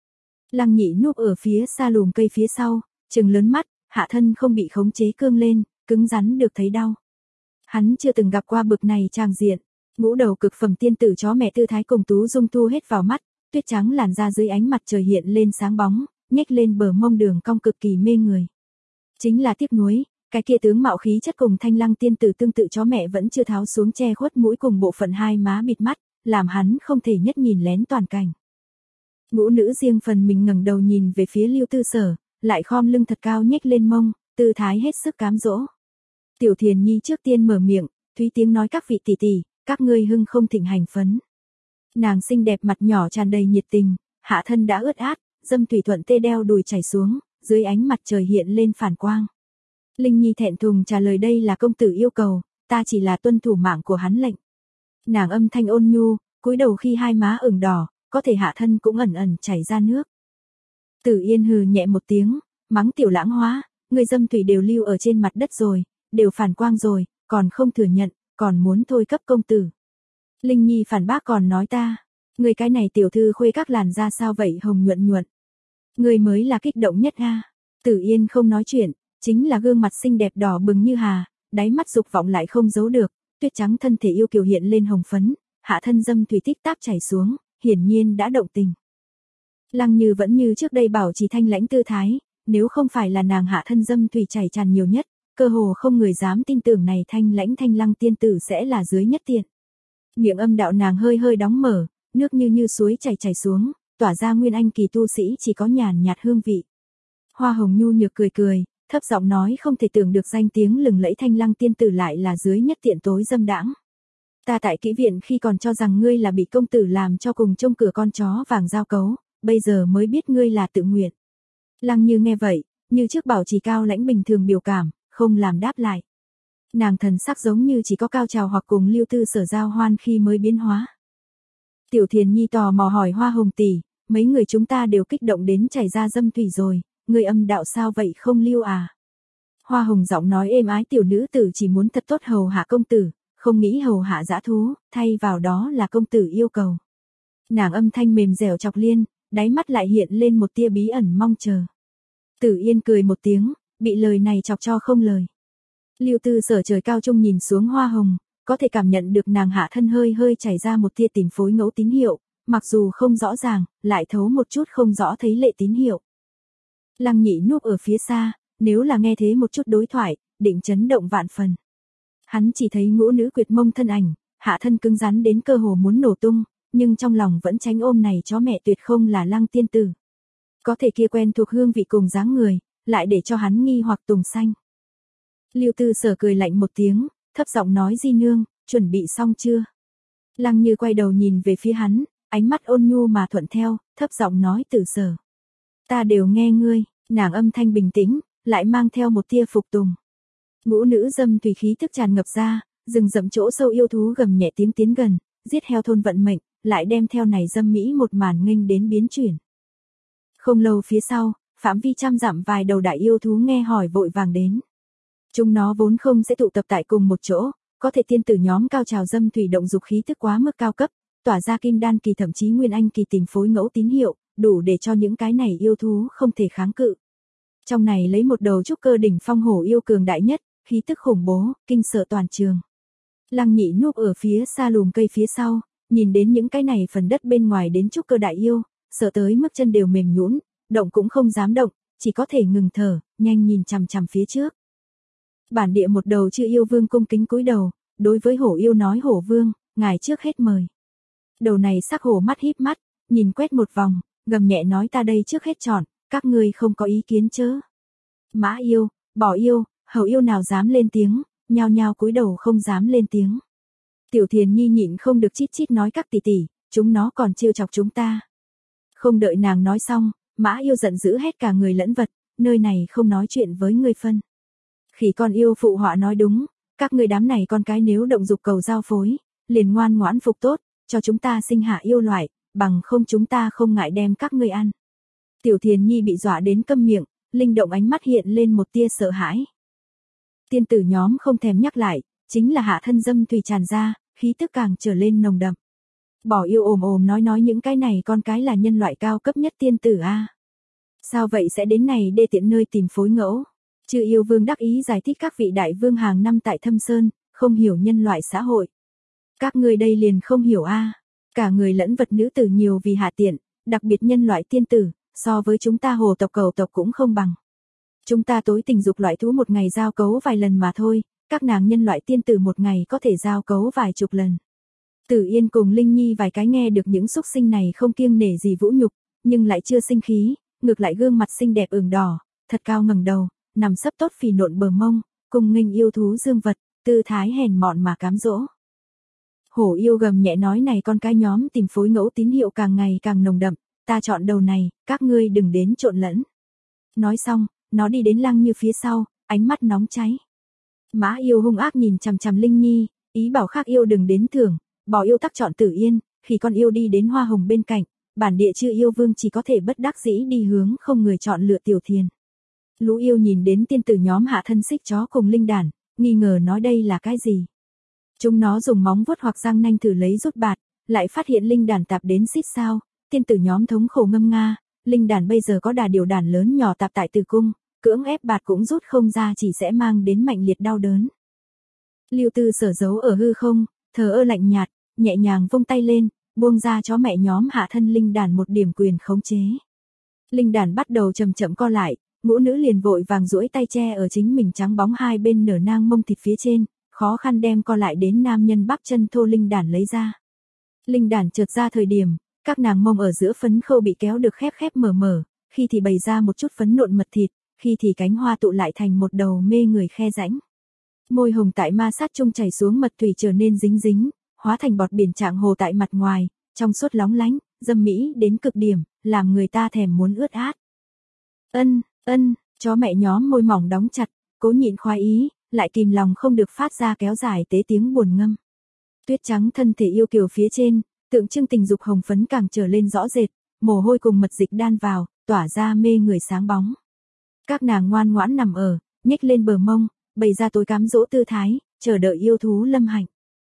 Speaker 1: Lăng Nhị núp ở phía xa lùm cây phía sau, trừng lớn mắt, hạ thân không bị khống chế cương lên, cứng rắn được thấy đau. Hắn chưa từng gặp qua bực này tràng diện, ngũ đầu cực phẩm tiên tử chó mẹ tư thái cùng tú dung thu hết vào mắt, tuyết trắng làn da dưới ánh mặt trời hiện lên sáng bóng, nhếch lên bờ mông đường cong cực kỳ mê người. Chính là tiếc nuối, cái kia tướng mạo khí chất cùng Thanh Lăng tiên tử tương tự chó mẹ vẫn chưa tháo xuống che khuất mũi cùng bộ phận hai má bịt mắt, làm hắn không thể nhất nhìn lén toàn cảnh. Ngũ nữ riêng phần mình ngẩng đầu nhìn về phía Lưu Tư Sở, lại khom lưng thật cao nhếch lên mông, tư thái hết sức cám dỗ. Tiểu Thiền Nhi trước tiên mở miệng, thúy tiếng nói các vị tỷ tỷ, các ngươi hưng không thịnh hành phấn. Nàng xinh đẹp mặt nhỏ tràn đầy nhiệt tình, hạ thân đã ướt át, dâm thủy thuận tê đeo đùi chảy xuống, dưới ánh mặt trời hiện lên phản quang. Linh Nhi thẹn thùng trả lời đây là công tử yêu cầu, ta chỉ là tuân thủ mạng của hắn lệnh. Nàng âm thanh ôn nhu, cúi đầu khi hai má ửng đỏ, có thể hạ thân cũng ẩn ẩn chảy ra nước. Tử Yên hừ nhẹ một tiếng, mắng tiểu lãng hóa, người dâm thủy đều lưu ở trên mặt đất rồi, đều phản quang rồi, còn không thừa nhận, còn muốn thôi cấp công tử. Linh Nhi phản bác còn nói ta, người cái này tiểu thư khuê các làn da sao vậy hồng nhuận nhuận. Người mới là kích động nhất a. Tử Yên không nói chuyện, chính là gương mặt xinh đẹp đỏ bừng như hà, đáy mắt dục vọng lại không giấu được, tuyết trắng thân thể yêu kiều hiện lên hồng phấn, hạ thân dâm thủy tích táp chảy xuống, hiển nhiên đã động tình. Lăng Như vẫn như trước đây bảo trì thanh lãnh tư thái, nếu không phải là nàng hạ thân dâm thủy chảy tràn nhiều nhất, cơ hồ không người dám tin tưởng này thanh lãnh Thanh Lăng tiên tử sẽ là dưới nhất tiện. Miệng âm đạo nàng hơi hơi đóng mở, nước như như suối chảy chảy xuống, tỏa ra nguyên anh kỳ tu sĩ chỉ có nhàn nhạt hương vị. Hoa Hồng nhu nhược cười cười, thấp giọng nói không thể tưởng được danh tiếng lừng lẫy Thanh Lăng tiên tử lại là dưới nhất tiện tối dâm đãng. Ta tại kỹ viện khi còn cho rằng ngươi là bị công tử làm cho cùng trông cửa con chó vàng giao cấu, bây giờ mới biết ngươi là tự nguyện. Lăng Như nghe vậy, như trước bảo trì cao lãnh bình thường biểu cảm, không làm đáp lại. Nàng thần sắc giống như chỉ có cao trào hoặc cùng Lưu Tư Sở giao hoan khi mới biến hóa. Tiểu Thiền Nhi tò mò hỏi Hoa Hồng tỷ, mấy người chúng ta đều kích động đến chảy ra dâm thủy rồi, người âm đạo sao vậy không lưu à? Hoa Hồng giọng nói êm ái, tiểu nữ tử chỉ muốn thật tốt hầu hạ công tử, không nghĩ hầu hạ dã thú, thay vào đó là công tử yêu cầu. Nàng âm thanh mềm dẻo chọc liên, đáy mắt lại hiện lên một tia bí ẩn mong chờ. Tử Yên cười một tiếng, bị lời này chọc cho không lời. Lưu Tư Sở trời cao trung nhìn xuống Hoa Hồng, có thể cảm nhận được nàng hạ thân hơi hơi chảy ra một tia tìm phối ngẫu tín hiệu, mặc dù không rõ ràng, lại thấu một chút không rõ thấy lệ tín hiệu. Lăng Nhị núp ở phía xa, nếu là nghe thế một chút đối thoại, định chấn động vạn phần. Hắn chỉ thấy ngũ nữ quyệt mông thân ảnh, hạ thân cứng rắn đến cơ hồ muốn nổ tung, nhưng trong lòng vẫn tránh ôm này chó mẹ tuyệt không là Lăng tiên tử. Có thể kia quen thuộc hương vị cùng dáng người, lại để cho hắn nghi hoặc tùng xanh. Lưu Tư Sở cười lạnh một tiếng, thấp giọng nói di nương, chuẩn bị xong chưa? Lăng Như quay đầu nhìn về phía hắn, ánh mắt ôn nhu mà thuận theo, thấp giọng nói Tử Sở. Ta đều nghe ngươi, nàng âm thanh bình tĩnh, lại mang theo một tia phục tùng. Ngũ nữ dâm tùy khí thức tràn ngập ra, rừng rậm chỗ sâu yêu thú gầm nhẹ tiếng tiến gần, giết heo thôn vận mệnh, lại đem theo này dâm mỹ một màn nghênh đến biến chuyển. Không lâu phía sau, phạm vi trăm dặm vài đầu đại yêu thú nghe hỏi vội vàng đến. Chúng nó vốn không sẽ tụ tập tại cùng một chỗ, có thể tiên tử nhóm cao trào dâm thủy động dục khí tức quá mức cao cấp, tỏa ra kim đan kỳ thậm chí nguyên anh kỳ tìm phối ngẫu tín hiệu, đủ để cho những cái này yêu thú không thể kháng cự. Trong này lấy một đầu trúc cơ đỉnh phong hổ yêu cường đại nhất, khí tức khủng bố, kinh sợ toàn trường. Lăng Nhị núp ở phía xa lùm cây phía sau, nhìn đến những cái này phần đất bên ngoài đến trúc cơ đại yêu, sợ tới mức chân đều mềm nhũn, động cũng không dám động, chỉ có thể ngừng thở, nhanh nhìn chằm chằm phía trước. Bản địa một đầu chư yêu vương cung kính cúi đầu, đối với hổ yêu nói hổ vương, ngài trước hết mời. Đầu này sắc hổ mắt híp mắt, nhìn quét một vòng, gầm nhẹ nói ta đây trước hết chọn, các ngươi không có ý kiến chớ. Mã yêu, bò yêu, hầu yêu nào dám lên tiếng, nhao nhao cúi đầu không dám lên tiếng. Tiểu Thiền Nhi nhịn không được chít chít nói các tỷ tỷ, chúng nó còn trêu chọc chúng ta. Không đợi nàng nói xong, mã yêu giận dữ hết cả người lẫn vật, nơi này không nói chuyện với ngươi phân. Khỉ con yêu phụ họa nói đúng, các ngươi đám này con cái nếu động dục cầu giao phối, liền ngoan ngoãn phục tốt, cho chúng ta sinh hạ yêu loại, bằng không chúng ta không ngại đem các ngươi ăn. Tiểu Thiền Nhi bị dọa đến câm miệng, linh động ánh mắt hiện lên một tia sợ hãi. Tiên tử nhóm không thèm nhắc lại, chính là hạ thân dâm thủy tràn ra, khí tức càng trở lên nồng đậm. Bỏ yêu ồm ồm nói nói những cái này con cái là nhân loại cao cấp nhất tiên tử a. Sao vậy sẽ đến này đê tiện nơi tìm phối ngẫu? Chư yêu vương đắc ý giải thích các vị đại vương hàng năm tại Thâm Sơn, không hiểu nhân loại xã hội. Các ngươi đây liền không hiểu a. Cả người lẫn vật nữ tử nhiều vì hạ tiện, đặc biệt nhân loại tiên tử, so với chúng ta hồ tộc cầu tộc cũng không bằng. Chúng ta tối tình dục loại thú một ngày giao cấu vài lần mà thôi, các nàng nhân loại tiên tử một ngày có thể giao cấu vài chục lần. Tử Yên cùng Linh Nhi vài cái nghe được những xúc sinh này không kiêng nể gì vũ nhục, nhưng lại chưa sinh khí, ngược lại gương mặt xinh đẹp ửng đỏ, thật cao ngẩng đầu, nằm sấp tốt phì nộn bờ mông, cùng nghênh yêu thú dương vật, tư thái hèn mọn mà cám dỗ. Hổ yêu gầm nhẹ nói này con cái nhóm tìm phối ngẫu tín hiệu càng ngày càng nồng đậm, ta chọn đầu này, các ngươi đừng đến trộn lẫn. Nói xong, nó đi đến Lăng Như phía sau, ánh mắt nóng cháy. Mã yêu hung ác nhìn chằm chằm Linh Nhi, ý bảo khác yêu đừng đến thưởng, bò yêu tắc chọn Tử Yên, khi con yêu đi đến Hoa Hồng bên cạnh, bản địa chư yêu vương chỉ có thể bất đắc dĩ đi hướng không người chọn lựa Tiểu Thiền. Lũ yêu nhìn đến tiên tử nhóm hạ thân xích chó cùng linh đàn, nghi ngờ nói đây là cái gì. Chúng nó dùng móng vuốt hoặc răng nanh thử lấy rút bạt, lại phát hiện linh đàn tạp đến xích sao, tiên tử nhóm thống khổ ngâm nga, linh đàn bây giờ có đà điều đàn lớn nhỏ tạp tại tử cung, cưỡng ép bạt cũng rút không ra chỉ sẽ mang đến mạnh liệt đau đớn. Lưu Tư Sở giấu ở hư không, thờ ơ lạnh nhạt, nhẹ nhàng vung tay lên, buông ra chó mẹ nhóm hạ thân linh đàn một điểm quyền khống chế. Linh đàn bắt đầu chậm chậm co lại, ngũ nữ liền vội vàng duỗi tay che ở chính mình trắng bóng hai bên nở nang mông thịt phía trên, khó khăn đem co lại đến nam nhân bắp chân thô linh đàn lấy ra. Linh đàn trượt ra thời điểm, các nàng mông ở giữa phấn khâu bị kéo được khép khép mở mở, khi thì bày ra một chút phấn nộn mật thịt, khi thì cánh hoa tụ lại thành một đầu mê người khe rãnh. Môi hồng tại ma sát chung chảy xuống mật thủy trở nên dính dính, hóa thành bọt biển trạng hồ tại mặt ngoài, trong suốt lóng lánh, dâm mỹ đến cực điểm, làm người ta thèm muốn ướt át. Ân, ân, chó mẹ nhóm môi mỏng đóng chặt, cố nhịn khoái ý, lại kìm lòng không được phát ra kéo dài tế tiếng buồn ngâm. Tuyết trắng thân thể yêu kiều phía trên, tượng trưng tình dục hồng phấn càng trở lên rõ rệt, mồ hôi cùng mật dịch đan vào, tỏa ra mê người sáng bóng. Các nàng ngoan ngoãn nằm ở, nhích lên bờ mông, bày ra tối cám dỗ tư thái, chờ đợi yêu thú lâm hạnh.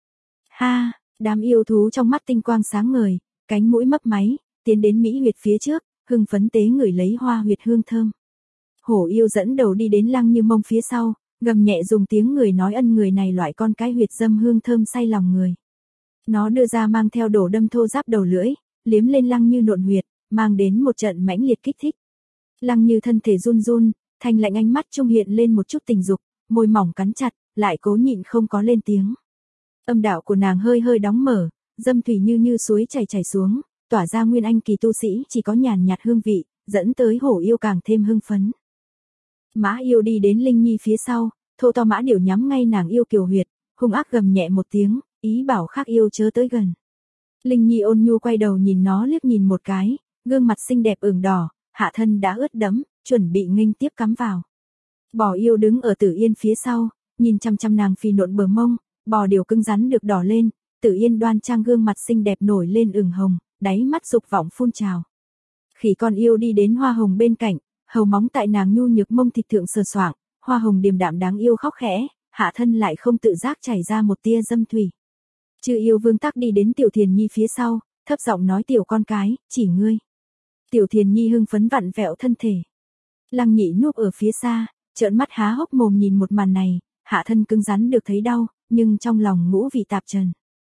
Speaker 1: Ha, đám yêu thú trong mắt tinh quang sáng ngời, cánh mũi mấp máy, tiến đến mỹ huyệt phía trước, hưng phấn tế ngửi lấy hoa huyệt hương thơm. Hổ yêu dẫn đầu đi đến Lăng Như Mông phía sau, gầm nhẹ dùng tiếng người nói ân người này loại con cái huyệt dâm hương thơm say lòng người. Nó đưa ra mang theo đổ đâm thô giáp đầu lưỡi, liếm lên Lăng Như nộn huyệt, mang đến một trận mãnh liệt kích thích. Lăng Như thân thể run run, thanh lạnh ánh mắt trung hiện lên một chút tình dục, môi mỏng cắn chặt, lại cố nhịn không có lên tiếng. Âm đạo của nàng hơi hơi đóng mở, dâm thủy như như suối chảy chảy xuống, tỏa ra nguyên anh kỳ tu sĩ chỉ có nhàn nhạt hương vị, dẫn tới hổ yêu càng thêm hưng phấn. Mã yêu đi đến Linh Nhi phía sau, thô to mã điểu nhắm ngay nàng yêu kiều huyệt, hung ác gầm nhẹ một tiếng, ý bảo khác yêu chớ tới gần. Linh Nhi ôn nhu quay đầu nhìn nó liếc nhìn một cái, gương mặt xinh đẹp ửng đỏ, hạ thân đã ướt đẫm, chuẩn bị nghênh tiếp cắm vào. Bò yêu đứng ở Tử Yên phía sau, nhìn chăm chăm nàng phi nộn bờ mông, bò điều cứng rắn được đỏ lên, Tử Yên đoan trang gương mặt xinh đẹp nổi lên ửng hồng, đáy mắt dục vọng phun trào. Khỉ con yêu đi đến hoa hồng bên cạnh, hầu móng tại nàng nhu nhược mông thịt thượng sờ soạng, hoa hồng điềm đạm đáng yêu khóc khẽ, hạ thân lại không tự giác chảy ra một tia dâm thủy. Chư yêu vương tắc đi đến Tiểu Thiền Nhi phía sau, thấp giọng nói tiểu con cái, chỉ ngươi. Tiểu Thiền Nhi hưng phấn vặn vẹo thân thể. Lăng Nhị núp ở phía xa, trợn mắt há hốc mồm nhìn một màn này, hạ thân cứng rắn được thấy đau, nhưng trong lòng ngũ vị tạp trần.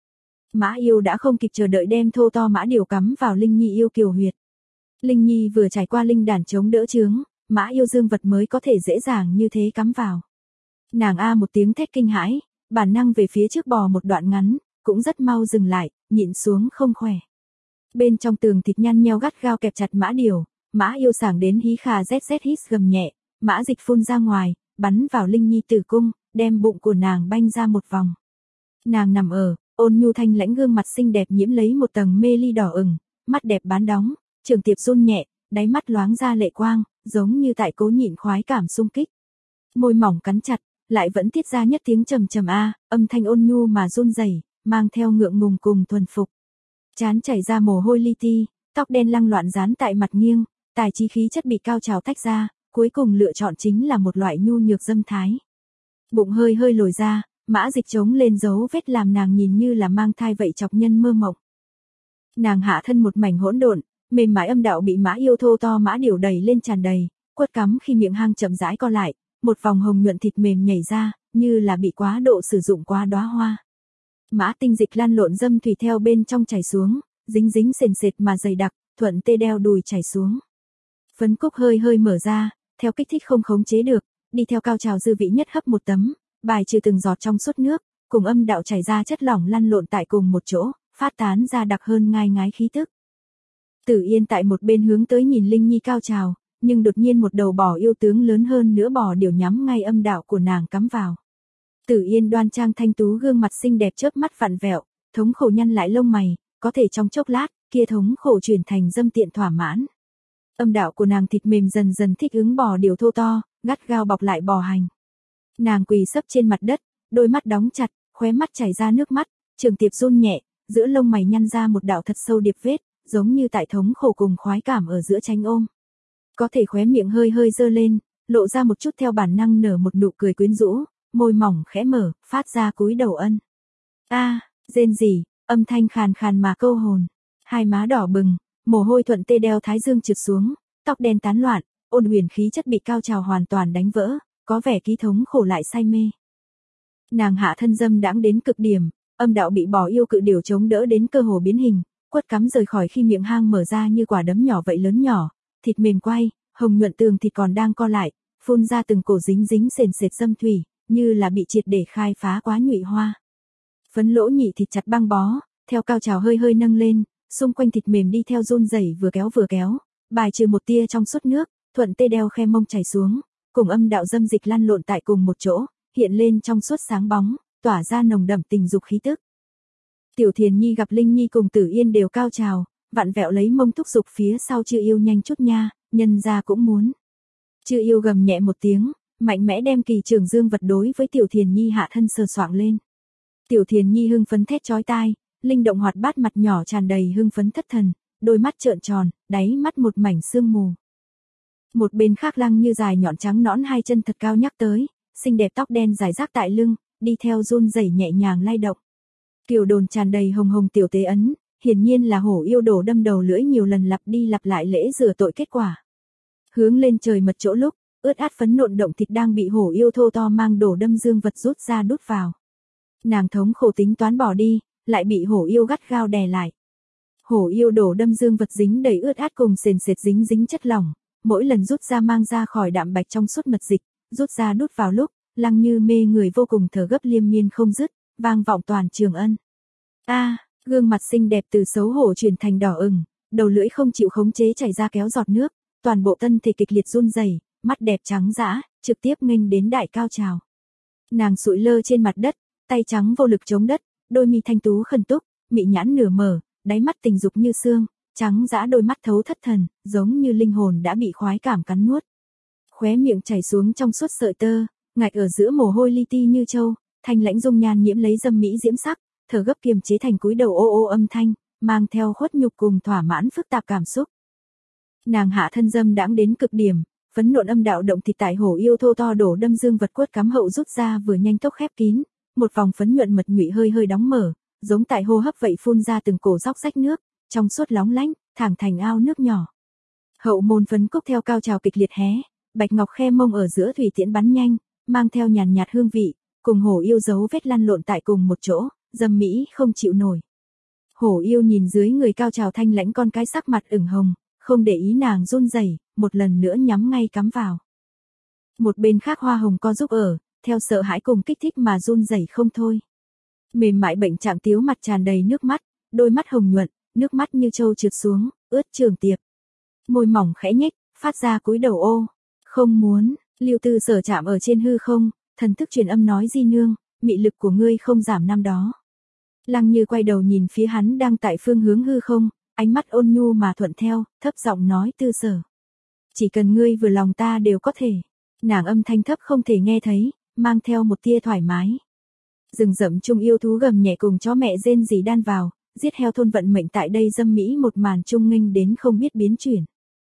Speaker 1: Mã yêu đã không kịp chờ đợi đem thô to mã điều cắm vào Linh Nhi yêu kiều huyệt. Linh Nhi vừa trải qua linh đàn chống đỡ chướng, mã yêu dương vật mới có thể dễ dàng như thế cắm vào. Nàng a một tiếng thét kinh hãi, bản năng về phía trước bò một đoạn ngắn, cũng rất mau dừng lại, nhịn xuống không khỏe. Bên trong tường thịt nhăn nheo gắt gao kẹp chặt mã điều, mã yêu sảng đến hí khà rét rét hít gầm nhẹ, mã dịch phun ra ngoài, bắn vào Linh Nhi tử cung, đem bụng của nàng banh ra một vòng. Nàng nằm ở, ôn nhu thanh lãnh gương mặt xinh đẹp nhiễm lấy một tầng mê ly đỏ ửng, mắt đẹp bán đóng, trường tiệp run nhẹ, đáy mắt loáng ra lệ quang, giống như tại cố nhịn khoái cảm xung kích. Môi mỏng cắn chặt, lại vẫn tiết ra nhất tiếng trầm trầm a, âm thanh ôn nhu mà run rẩy, mang theo ngượng ngùng cùng thuần phục. Chán chảy ra mồ hôi li ti, tóc đen lăng loạn dán tại mặt nghiêng, tài trí khí chất bị cao trào tách ra, cuối cùng lựa chọn chính là một loại nhu nhược dâm thái. Bụng hơi hơi lồi ra, mã dịch trống lên dấu vết làm nàng nhìn như là mang thai vậy chọc nhân mơ mộng. Nàng hạ thân một mảnh hỗn độn, mềm mại âm đạo bị mã yêu thô to mã điều đầy lên tràn đầy, quất cắm khi miệng hang chậm rãi co lại, một vòng hồng nhuận thịt mềm nhảy ra, như là bị quá độ sử dụng quá đóa hoa. Mã tinh dịch lan lộn dâm thủy theo bên trong chảy xuống, dính dính sền sệt mà dày đặc, thuận tê đeo đùi chảy xuống. Phấn cúc hơi hơi mở ra, theo kích thích không khống chế được, đi theo cao trào dư vị nhất hấp một tấm, bài trừ từng giọt trong suốt nước, cùng âm đạo chảy ra chất lỏng lăn lộn tại cùng một chỗ, phát tán ra đặc hơn ngai ngái khí tức. Tử Yên tại một bên hướng tới nhìn Linh Nhi cao trào, nhưng đột nhiên một đầu bò yêu tướng lớn hơn nữa bò điều nhắm ngay âm đạo của nàng cắm vào. Tử Yên đoan trang thanh tú gương mặt xinh đẹp chớp mắt vặn vẹo, thống khổ nhăn lại lông mày, có thể trong chốc lát, kia thống khổ chuyển thành dâm tiện thỏa mãn. Âm đạo của nàng thịt mềm dần dần thích ứng bò điều thô to, gắt gao bọc lại bò hành. Nàng quỳ sấp trên mặt đất, đôi mắt đóng chặt, khóe mắt chảy ra nước mắt, trường tiệp run nhẹ, giữa lông mày nhăn ra một đạo thật sâu điệp vết, giống như tại thống khổ cùng khoái cảm ở giữa tranh ôm. Có thể khóe miệng hơi hơi dơ lên, lộ ra một chút theo bản năng nở một nụ cười quyến rũ, môi mỏng khẽ mở, phát ra cúi đầu ân. A, à, rên rỉ, âm thanh khàn khàn mà câu hồn. Hai má đỏ bừng, mồ hôi thuận tê đeo thái dương trượt xuống, tóc đen tán loạn, ôn huyền khí chất bị cao trào hoàn toàn đánh vỡ, có vẻ ký thống khổ lại say mê. Nàng hạ thân dâm đãng đến cực điểm, âm đạo bị bò yêu cự điều chống đỡ đến cơ hồ biến hình, quất cắm rời khỏi khi miệng hang mở ra như quả đấm nhỏ vậy lớn nhỏ, thịt mềm quay, hồng nhuận tường thịt còn đang co lại, phun ra từng cổ dính dính sền sệt dâm thủy, như là bị triệt để khai phá quá nhụy hoa. Phấn lỗ nhị thịt chặt băng bó, theo cao trào hơi hơi nâng lên, xung quanh thịt mềm đi theo run rẩy vừa kéo vừa kéo, bài trừ một tia trong suốt nước, thuận tê đeo khe mông chảy xuống, cùng âm đạo dâm dịch lăn lộn tại cùng một chỗ, hiện lên trong suốt sáng bóng, tỏa ra nồng đậm tình dục khí tức. Tiểu Thiền Nhi gặp Linh Nhi cùng Tử Yên đều cao trào, vặn vẹo lấy mông thúc giục phía sau Chư Yêu nhanh chút nha, nhân ra cũng muốn. Chư Yêu gầm nhẹ một tiếng, mạnh mẽ đem kỳ trường dương vật đối với Tiểu Thiền Nhi hạ thân sờ soạng lên. Tiểu Thiền Nhi hưng phấn thét chói tai, linh động hoạt bát mặt nhỏ tràn đầy hưng phấn thất thần, đôi mắt trợn tròn, đáy mắt một mảnh sương mù. Một bên khác Lăng Như dài nhọn trắng nõn hai chân thật cao nhắc tới, xinh đẹp tóc đen rải rác tại lưng, đi theo run rẩy nhẹ nhàng lay động. Kiều đồn tràn đầy hồng hồng tiểu tế ấn, hiển nhiên là hổ yêu đổ đâm đầu lưỡi nhiều lần lặp đi lặp lại lễ rửa tội kết quả. Hướng lên trời mật chỗ lúc, ướt át phấn nộn động thịt đang bị hổ yêu thô to mang đổ đâm dương vật rút ra đút vào. Nàng thống khổ tính toán bỏ đi, lại bị hổ yêu gắt gao đè lại. Hổ yêu đổ đâm dương vật dính đầy ướt át cùng sền sệt dính dính chất lỏng, mỗi lần rút ra mang ra khỏi đạm bạch trong suốt mật dịch, rút ra đút vào lúc, Lăng Như mê người vô cùng thở gấp liên miên không dứt, vang vọng toàn trường ân. A, à, gương mặt xinh đẹp từ xấu hổ chuyển thành đỏ ửng, đầu lưỡi không chịu khống chế chảy ra kéo giọt nước, toàn bộ thân thể kịch liệt run rẩy, mắt đẹp trắng dã, trực tiếp nghênh đến đại cao trào. Nàng sụi lơ trên mặt đất, tay trắng vô lực chống đất, đôi mi thanh tú khẩn túc, mị nhãn nửa mở, đáy mắt tình dục như xương, trắng dã đôi mắt thấu thất thần, giống như linh hồn đã bị khoái cảm cắn nuốt. Khóe miệng chảy xuống trong suốt sợi tơ, ngạch ở giữa mồ hôi li ti như châu, thanh lãnh dung nhan nhiễm lấy dâm mỹ diễm sắc, thở gấp kiềm chế thành cúi đầu ô ô âm thanh, mang theo khuất nhục cùng thỏa mãn phức tạp cảm xúc. Nàng hạ thân dâm đãng đến cực điểm, phấn nộn âm đạo động thịt tại hổ yêu thô to đổ đâm dương vật quất cắm hậu rút ra vừa nhanh tốc khép kín, một vòng phấn nhuận mật nhụy hơi hơi đóng mở, giống tại hô hấp vậy phun ra từng cổ róc rách nước, trong suốt lóng lánh, thẳng thành ao nước nhỏ. Hậu môn phấn cúc theo cao trào kịch liệt hé, bạch ngọc khe mông ở giữa thủy tiễn bắn nhanh, mang theo nhàn nhạt hương vị, cùng hổ yêu dấu vết lăn lộn tại cùng một chỗ, dâm mỹ không chịu nổi. Hổ yêu nhìn dưới người cao trào thanh lãnh con cái sắc mặt ửng hồng, không để ý nàng run rẩy, một lần nữa nhắm ngay cắm vào. Một bên khác hoa hồng co giúp ở, theo sợ hãi cùng kích thích mà run rẩy không thôi. Mềm mại bệnh trạng tiếu mặt tràn đầy nước mắt, đôi mắt hồng nhuận, nước mắt như trâu trượt xuống, ướt trường tiệp. Môi mỏng khẽ nhếch, phát ra cúi đầu ô. Không muốn, Lưu Tư Sở chạm ở trên hư không, thần thức truyền âm nói di nương, mị lực của ngươi không giảm năm đó. Lăng Như quay đầu nhìn phía hắn đang tại phương hướng hư không, ánh mắt ôn nhu mà thuận theo, thấp giọng nói Tư Sở. Chỉ cần ngươi vừa lòng ta đều có thể. Nàng âm thanh thấp không thể nghe thấy, mang theo một tia thoải mái. Rừng rậm chung yêu thú gầm nhẹ cùng chó mẹ rên rỉ đan vào, giết heo thôn vận mệnh tại đây dâm mỹ một màn trung nghênh đến không biết biến chuyển.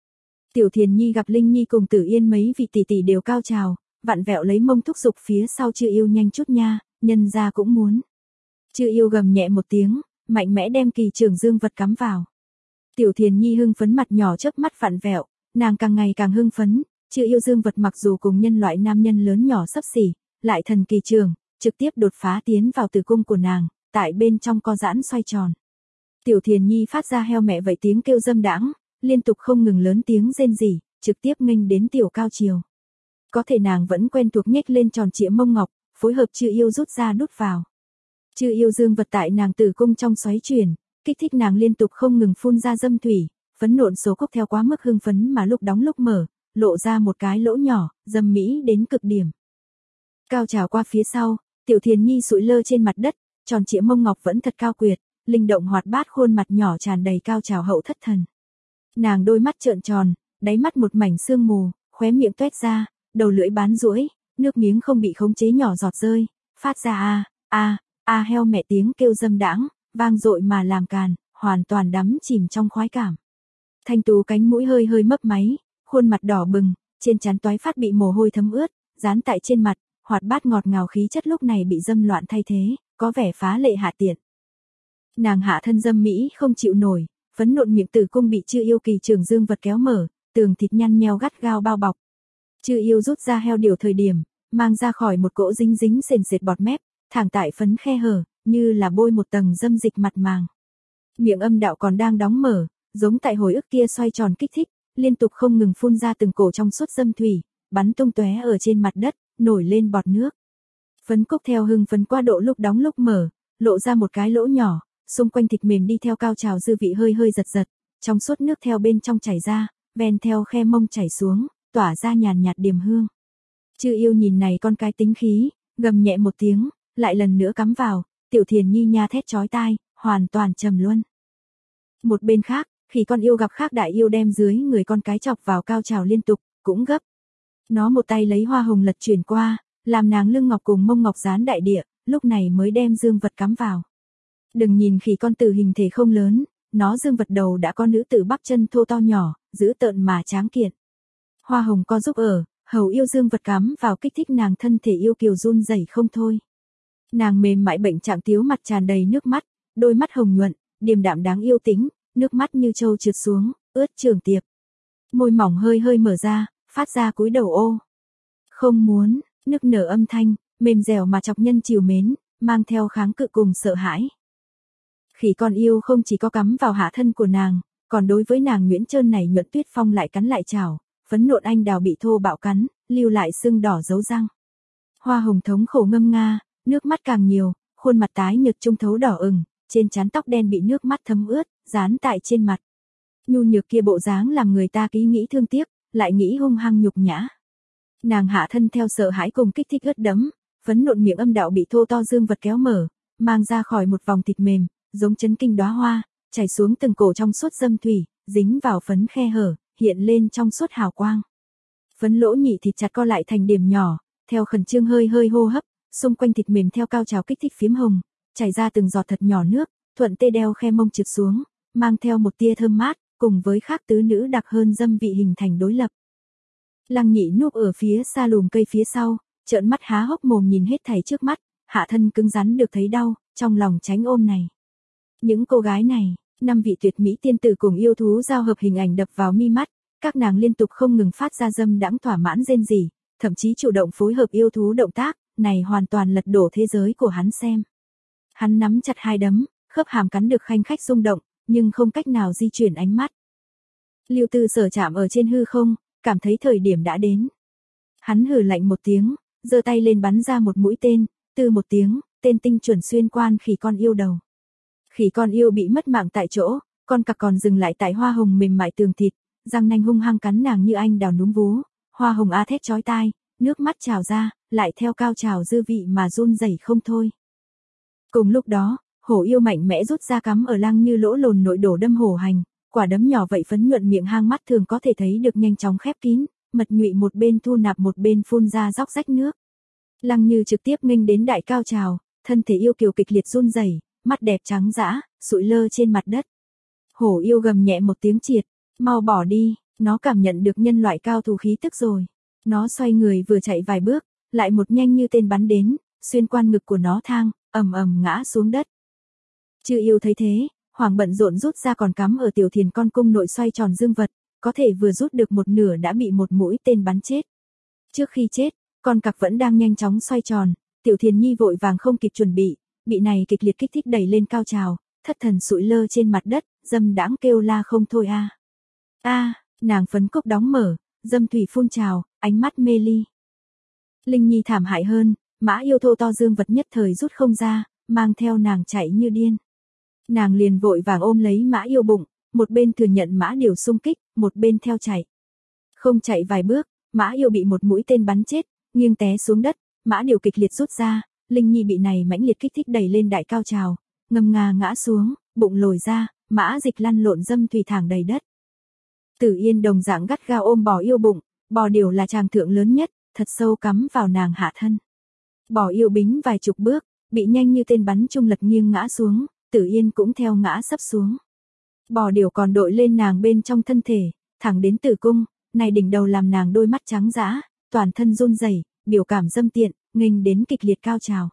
Speaker 1: Tiểu Thiền Nhi gặp Linh Nhi cùng Tử Yên mấy vị tỷ tỷ đều cao trào, vặn vẹo lấy mông thúc giục phía sau Chư Yêu nhanh chút nha, nhân ra cũng muốn. Chư Yêu gầm nhẹ một tiếng, mạnh mẽ đem kỳ trường dương vật cắm vào. Tiểu Thiền Nhi hưng phấn mặt nhỏ chớp mắt vặn vẹo, nàng càng ngày càng hưng phấn, Chư Yêu dương vật mặc dù cùng nhân loại nam nhân lớn nhỏ xấp xỉ, lại thần kỳ trường, trực tiếp đột phá tiến vào tử cung của nàng, tại bên trong co giãn xoay tròn. Tiểu Thiền Nhi phát ra heo mẹ vậy tiếng kêu dâm đãng, liên tục không ngừng lớn tiếng rên rỉ, trực tiếp nghênh đến tiểu cao chiều. Có thể nàng vẫn quen thuộc nhếch lên tròn trịa mông ngọc, phối hợp Chư Yêu rút ra đút vào. Chư Yêu dương vật tại nàng tử cung trong xoáy chuyển, kích thích nàng liên tục không ngừng phun ra dâm thủy, phấn nộn số cốc theo quá mức hưng phấn mà lúc đóng lúc mở, lộ ra một cái lỗ nhỏ, dâm mỹ đến cực điểm. Cao trào qua phía sau, Tiểu Thiền Nhi sụi lơ trên mặt đất, tròn trịa mông ngọc vẫn thật cao quyệt, linh động hoạt bát khuôn mặt nhỏ tràn đầy cao trào hậu thất thần. Nàng đôi mắt trợn tròn, đáy mắt một mảnh sương mù, khóe miệng toét ra, đầu lưỡi bán duỗi, nước miếng không bị khống chế nhỏ giọt rơi, phát ra a a a heo mẹ tiếng kêu dâm đãng, vang dội mà làm càn, hoàn toàn đắm chìm trong khoái cảm. Thanh tú cánh mũi hơi hơi mấp máy, khuôn mặt đỏ bừng, trên trán toái phát bị mồ hôi thấm ướt, dán tại trên mặt, hoạt bát ngọt ngào khí chất lúc này bị dâm loạn thay thế, có vẻ phá lệ hạ tiện. Nàng hạ thân dâm mỹ không chịu nổi, phấn nộn miệng tử cung bị Chư Yêu kỳ trường dương vật kéo mở, tường thịt nhăn nheo gắt gao bao bọc. Chư Yêu rút ra heo điều thời điểm, mang ra khỏi một cỗ dính dính sền sệt bọt mép, thẳng tại phấn khe hở, như là bôi một tầng dâm dịch mặt màng. Miệng âm đạo còn đang đóng mở, giống tại hồi ức kia xoay tròn kích thích, liên tục không ngừng phun ra từng cổ trong suốt dâm thủy, bắn tung tóe ở trên mặt đất, nổi lên bọt nước. Phấn cúc theo hưng phấn qua độ lúc đóng lúc mở, lộ ra một cái lỗ nhỏ, xung quanh thịt mềm đi theo cao trào dư vị hơi hơi giật giật, trong suốt nước theo bên trong chảy ra, ven theo khe mông chảy xuống, tỏa ra nhàn nhạt điềm hương. Chư yêu nhìn này con cái tính khí, gầm nhẹ một tiếng, lại lần nữa cắm vào, Tiểu Thiền Nhi nha thét chói tai, hoàn toàn trầm luân. Một bên khác, khi con yêu gặp khác đại yêu đem dưới người con cái chọc vào cao trào liên tục, cũng gấp. Nó một tay lấy hoa hồng lật chuyển qua, làm nàng lưng ngọc cùng mông ngọc dán đại địa, lúc này mới đem dương vật cắm vào. Đừng nhìn khỉ con tử hình thể không lớn, nó dương vật đầu đã có nữ tử bắp chân thô to nhỏ, dữ tợn mà tráng kiện. Hoa hồng co giúp ở, hầu yêu dương vật cắm vào kích thích nàng thân thể yêu kiều run rẩy không thôi. Nàng mềm mại bệnh trạng tiếu mặt tràn đầy nước mắt, đôi mắt hồng nhuận, điềm đạm đáng yêu tính, nước mắt như trâu trượt xuống, ướt trường tiệp. Môi mỏng hơi hơi mở ra, phát ra cúi đầu ô. Không muốn, nức nở âm thanh, mềm dẻo mà chọc nhân chiều mến, mang theo kháng cự cùng sợ hãi. Khỉ con yêu không chỉ có cắm vào hạ thân của nàng, còn đối với nàng Nguyễn Trơn này nhuận tuyết phong lại cắn lại chảo, phấn nộn anh đào bị thô bạo cắn, lưu lại sưng đỏ dấu răng. Hoa hồng thống khổ ngâm nga, nước mắt càng nhiều, khuôn mặt tái nhợt trung thấu đỏ ửng, trên trán tóc đen bị nước mắt thấm ướt, dán tại trên mặt. Nhu nhược kia bộ dáng làm người ta ký nghĩ thương tiếc, lại nghĩ hung hăng nhục nhã. Nàng hạ thân theo sợ hãi cùng kích thích ướt đẫm, phấn nộn miệng âm đạo bị thô to dương vật kéo mở, mang ra khỏi một vòng thịt mềm, giống chấn kinh đóa hoa, chảy xuống từng cổ trong suốt dâm thủy, dính vào phấn khe hở, hiện lên trong suốt hào quang. Phấn lỗ nhị thịt chặt co lại thành điểm nhỏ, theo khẩn trương hơi hơi hô hấp, xung quanh thịt mềm theo cao trào kích thích phiếm hồng, chảy ra từng giọt thật nhỏ nước, thuận tê đeo khe mông trượt xuống, mang theo một tia thơm mát, cùng với khác tứ nữ đặc hơn dâm vị hình thành đối lập. Lăng Nhị núp ở phía xa lùm cây phía sau, trợn mắt há hốc mồm nhìn hết thảy trước mắt, hạ thân cứng rắn được thấy đau, trong lòng tránh ôm này. Những cô gái này, năm vị tuyệt mỹ tiên tử cùng yêu thú giao hợp hình ảnh đập vào mi mắt, các nàng liên tục không ngừng phát ra dâm đãng thỏa mãn rên rỉ, thậm chí chủ động phối hợp yêu thú động tác, này hoàn toàn lật đổ thế giới của hắn xem. Hắn nắm chặt hai đấm, khớp hàm cắn được khanh khách rung động, nhưng không cách nào di chuyển ánh mắt. Lưu Tư Sở chạm ở trên hư không, cảm thấy thời điểm đã đến. Hắn hừ lạnh một tiếng, giơ tay lên bắn ra một mũi tên, từ một tiếng, tên tinh chuẩn xuyên quan khỉ con yêu đầu. Khỉ con yêu bị mất mạng tại chỗ, con cặc còn dừng lại tại hoa hồng mềm mại tường thịt, răng nanh hung hăng cắn nàng như anh đào núm vú, hoa hồng a thét chói tai, nước mắt trào ra, lại theo cao trào dư vị mà run rẩy không thôi. Cùng lúc đó, hổ yêu mạnh mẽ rút ra cắm ở Lăng Như lỗ lồn nội đổ đâm hổ hành, quả đấm nhỏ vậy phấn nhuận miệng hang mắt thường có thể thấy được nhanh chóng khép kín, mật nhụy một bên thu nạp một bên phun ra róc rách nước. Lăng Như trực tiếp nghênh đến đại cao trào, thân thể yêu kiều kịch liệt run rẩy, mắt đẹp trắng dã, sụi lơ trên mặt đất. Hổ yêu gầm nhẹ một tiếng triệt, mau bỏ đi, nó cảm nhận được nhân loại cao thủ khí tức rồi. Nó xoay người vừa chạy vài bước, lại một nhanh như tên bắn đến, xuyên quan ngực của nó thang, ầm ầm ngã xuống đất. Chư yêu thấy thế, hoảng bận rộn rút ra còn cắm ở Tiểu Thiền con cung nội xoay tròn dương vật, có thể vừa rút được một nửa đã bị một mũi tên bắn chết. Trước khi chết, con cặc vẫn đang nhanh chóng xoay tròn, Tiểu Thiền Nhi vội vàng không kịp chuẩn bị, bị này kịch liệt kích thích đẩy lên cao trào, thất thần sụi lơ trên mặt đất, dâm đãng kêu la không thôi a. A, nàng phấn cốc đóng mở, dâm thủy phun trào, ánh mắt mê ly. Linh Nhi thảm hại hơn, mã yêu thô to dương vật nhất thời rút không ra, mang theo nàng chạy như điên. Nàng liền vội vàng ôm lấy mã yêu bụng, một bên thừa nhận mã điều xung kích, một bên theo chạy. Không chạy vài bước, mã yêu bị một mũi tên bắn chết, nghiêng té xuống đất, mã điều kịch liệt rút ra, Linh Nhi bị này mãnh liệt kích thích đẩy lên đại cao trào, ngâm nga ngã xuống, bụng lồi ra, mã dịch lăn lộn dâm thủy thẳng đầy đất. Tử Yên đồng dạng gắt gao ôm bò yêu bụng, bò điều là tràng thượng lớn nhất, thật sâu cắm vào nàng hạ thân. Bò yêu bính vài chục bước, bị nhanh như tên bắn trung lật nghiêng ngã xuống, Tử Yên cũng theo ngã sấp xuống. Bò điều còn đội lên nàng bên trong thân thể, thẳng đến tử cung, này đỉnh đầu làm nàng đôi mắt trắng dã, toàn thân run rẩy, biểu cảm dâm tiện, nghênh đến kịch liệt cao trào.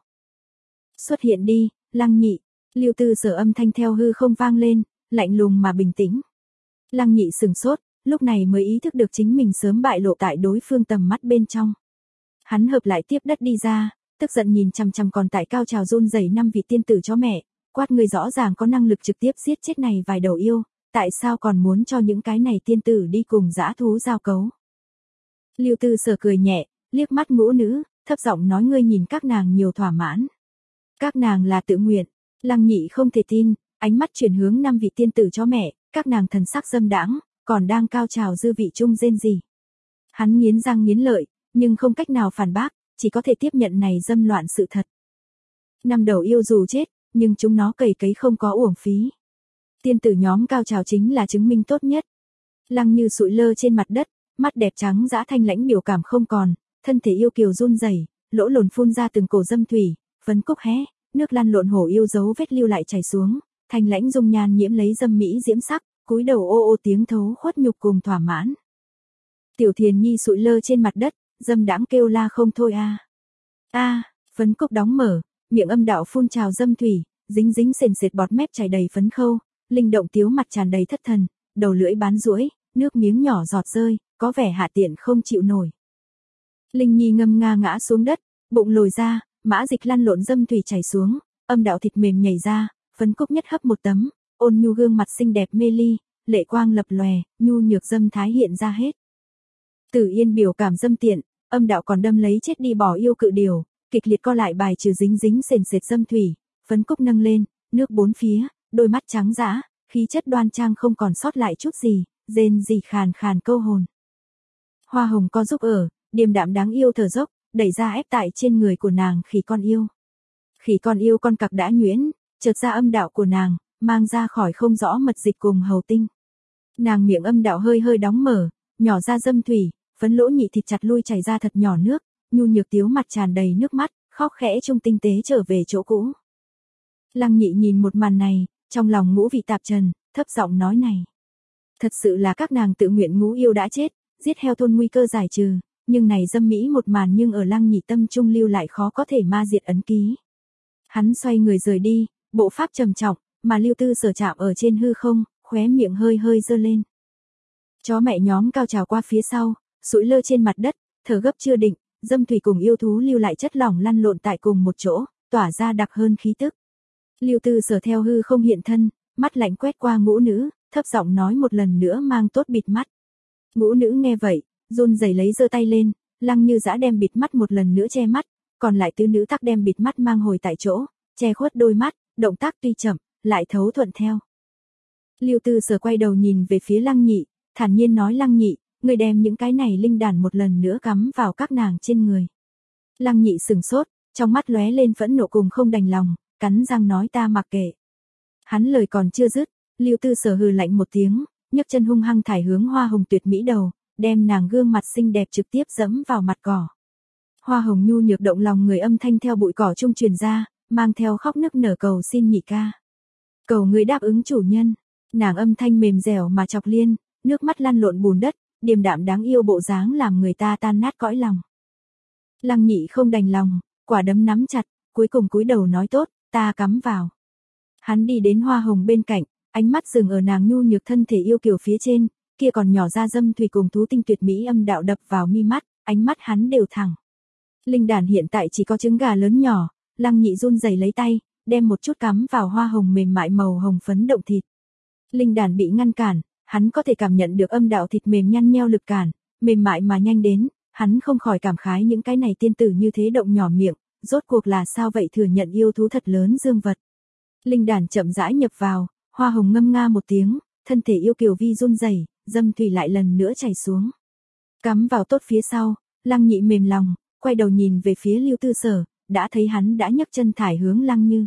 Speaker 1: Xuất hiện đi, Lăng Nhị, Lưu Tư Sở âm thanh theo hư không vang lên, lạnh lùng mà bình tĩnh. Lăng Nhị sừng sốt, lúc này mới ý thức được chính mình sớm bại lộ tại đối phương tầm mắt bên trong. Hắn hợp lại tiếp đất đi ra, tức giận nhìn chằm chằm còn tại cao trào run rẩy năm vị tiên tử chó mẹ, quát người rõ ràng có năng lực trực tiếp giết chết này vài đầu yêu, tại sao còn muốn cho những cái này tiên tử đi cùng dã thú giao cấu. Lưu Tư Sở cười nhẹ, liếc mắt ngũ nữ, thấp giọng nói ngươi nhìn các nàng nhiều thỏa mãn. Các nàng là tự nguyện, Lăng Nhị không thể tin, ánh mắt chuyển hướng năm vị tiên tử chó mẹ, các nàng thần sắc dâm đãng, còn đang cao trào dư vị chung rên gì. Hắn nghiến răng nghiến lợi, nhưng không cách nào phản bác, chỉ có thể tiếp nhận này dâm loạn sự thật. Năm đầu yêu dù chết, nhưng chúng nó cày cấy không có uổng phí. Tiên tử nhóm cao trào chính là chứng minh tốt nhất. Lăng Như sụi lơ trên mặt đất, mắt đẹp trắng dã thanh lãnh biểu cảm không còn, thân thể yêu kiều run rẩy, lỗ lồn phun ra từng cổ dâm thủy, phấn cúc hé, nước lăn lộn hổ yêu dấu vết lưu lại chảy xuống, thanh lãnh dung nhan nhiễm lấy dâm mỹ diễm sắc, cúi đầu ô ô tiếng thấu khuất nhục cùng thỏa mãn. Tiểu Thiền Nhi sụi lơ trên mặt đất, dâm đãng kêu la không thôi a. A, phấn cúc đóng mở, miệng âm đạo phun trào dâm thủy, dính dính sền sệt bọt mép chảy đầy phấn khâu, linh động tiếu mặt tràn đầy thất thần, đầu lưỡi bán duỗi, nước miếng nhỏ giọt rơi, có vẻ hạ tiện không chịu nổi. Linh Nhi ngâm nga ngã xuống đất, bụng lồi ra, mã dịch lăn lộn dâm thủy chảy xuống, âm đạo thịt mềm nhảy ra, phấn cúc nhất hấp một tấm, ôn nhu gương mặt xinh đẹp mê ly, lệ quang lập lòe, nhu nhược dâm thái hiện ra hết. Tử Yên biểu cảm dâm tiện, âm đạo còn đâm lấy chết đi bỏ yêu cự điều, kịch liệt co lại bài trừ dính dính sền sệt dâm thủy, phấn cúc nâng lên, nước bốn phía, đôi mắt trắng dã, khí chất đoan trang không còn sót lại chút gì, rên rỉ khàn khàn câu hồn. Hoa hồng co giúp ở, điềm đạm đáng yêu thở dốc, đẩy ra ép tại trên người của nàng khỉ con yêu. Khỉ con yêu con cặc đã nhuyễn, chợt ra âm đạo của nàng, mang ra khỏi không rõ mật dịch cùng hầu tinh. Nàng miệng âm đạo hơi hơi đóng mở, nhỏ ra dâm thủy, phấn lỗ nhị thịt chặt lui chảy ra thật nhỏ nước, nhu nhược tiếu mặt tràn đầy nước mắt, khóc khẽ trung tinh tế trở về chỗ cũ. Lăng Nhị nhìn một màn này, trong lòng ngũ vị tạp trần, thấp giọng nói này. Thật sự là các nàng tự nguyện ngũ yêu đã chết, giết heo thôn nguy cơ giải trừ, nhưng này dâm mỹ một màn nhưng ở Lăng Nhị tâm trung lưu lại khó có thể ma diệt ấn ký. Hắn xoay người rời đi, bộ pháp trầm trọng, mà Lưu Tư Sở chạm ở trên hư không, khóe miệng hơi hơi giơ lên. Chó mẹ nhóm cao trào qua phía sau, sụi lơ trên mặt đất, thở gấp chưa định, dâm thủy cùng yêu thú lưu lại chất lỏng lăn lộn tại cùng một chỗ, tỏa ra đặc hơn khí tức. Lưu Tư Sở theo hư không hiện thân, mắt lạnh quét qua ngũ nữ, thấp giọng nói một lần nữa mang tốt bịt mắt. Ngũ nữ nghe vậy, run rẩy lấy giơ tay lên, Lăng Như Dã đem bịt mắt một lần nữa che mắt, còn lại tứ nữ tắc đem bịt mắt mang hồi tại chỗ, che khuất đôi mắt, động tác tuy chậm, lại thấu thuận theo. Lưu Tư Sở quay đầu nhìn về phía Lăng Nhị, thản nhiên nói Lăng Nhị, người đem những cái này linh đàn một lần nữa cắm vào các nàng trên người. Lăng Nhị sừng sốt, trong mắt lóe lên phẫn nộ cùng không đành lòng, cắn răng nói ta mặc kệ. Hắn lời còn chưa dứt, Lưu Tư Sở hừ lạnh một tiếng, nhấc chân hung hăng thải hướng Hoa Hồng tuyệt mỹ đầu, đem nàng gương mặt xinh đẹp trực tiếp dẫm vào mặt cỏ. Hoa Hồng nhu nhược động lòng người âm thanh theo bụi cỏ trung truyền ra, mang theo khóc nức nở cầu xin Nhị ca. Cầu người đáp ứng chủ nhân. Nàng âm thanh mềm dẻo mà chọc liên, nước mắt lăn lộn bùn đất, điềm đạm đáng yêu bộ dáng làm người ta tan nát cõi lòng. Lăng Nhị không đành lòng, quả đấm nắm chặt, cuối cùng cúi đầu nói tốt, ta cắm vào. Hắn đi đến Hoa Hồng bên cạnh, ánh mắt dừng ở nàng nhu nhược thân thể yêu kiều phía trên, kia còn nhỏ ra dâm thủy cùng thú tinh tuyệt mỹ âm đạo đập vào mi mắt, ánh mắt hắn đều thẳng. Linh đàn hiện tại chỉ có trứng gà lớn nhỏ, Lăng Nhị run rẩy lấy tay, đem một chút cắm vào Hoa Hồng mềm mại màu hồng phấn động thịt. Linh đàn bị ngăn cản, hắn có thể cảm nhận được âm đạo thịt mềm nhăn nheo lực cản, mềm mại mà nhanh đến, hắn không khỏi cảm khái những cái này tiên tử như thế động nhỏ miệng, rốt cuộc là sao vậy thừa nhận yêu thú thật lớn dương vật. Linh đàn chậm rãi nhập vào, Hoa Hồng ngâm nga một tiếng, thân thể yêu kiều vi run rẩy, dâm thủy lại lần nữa chảy xuống. Cắm vào tốt phía sau, Lăng Nhị mềm lòng, quay đầu nhìn về phía Lưu Tư Sở, đã thấy hắn đã nhấc chân thải hướng Lăng Như.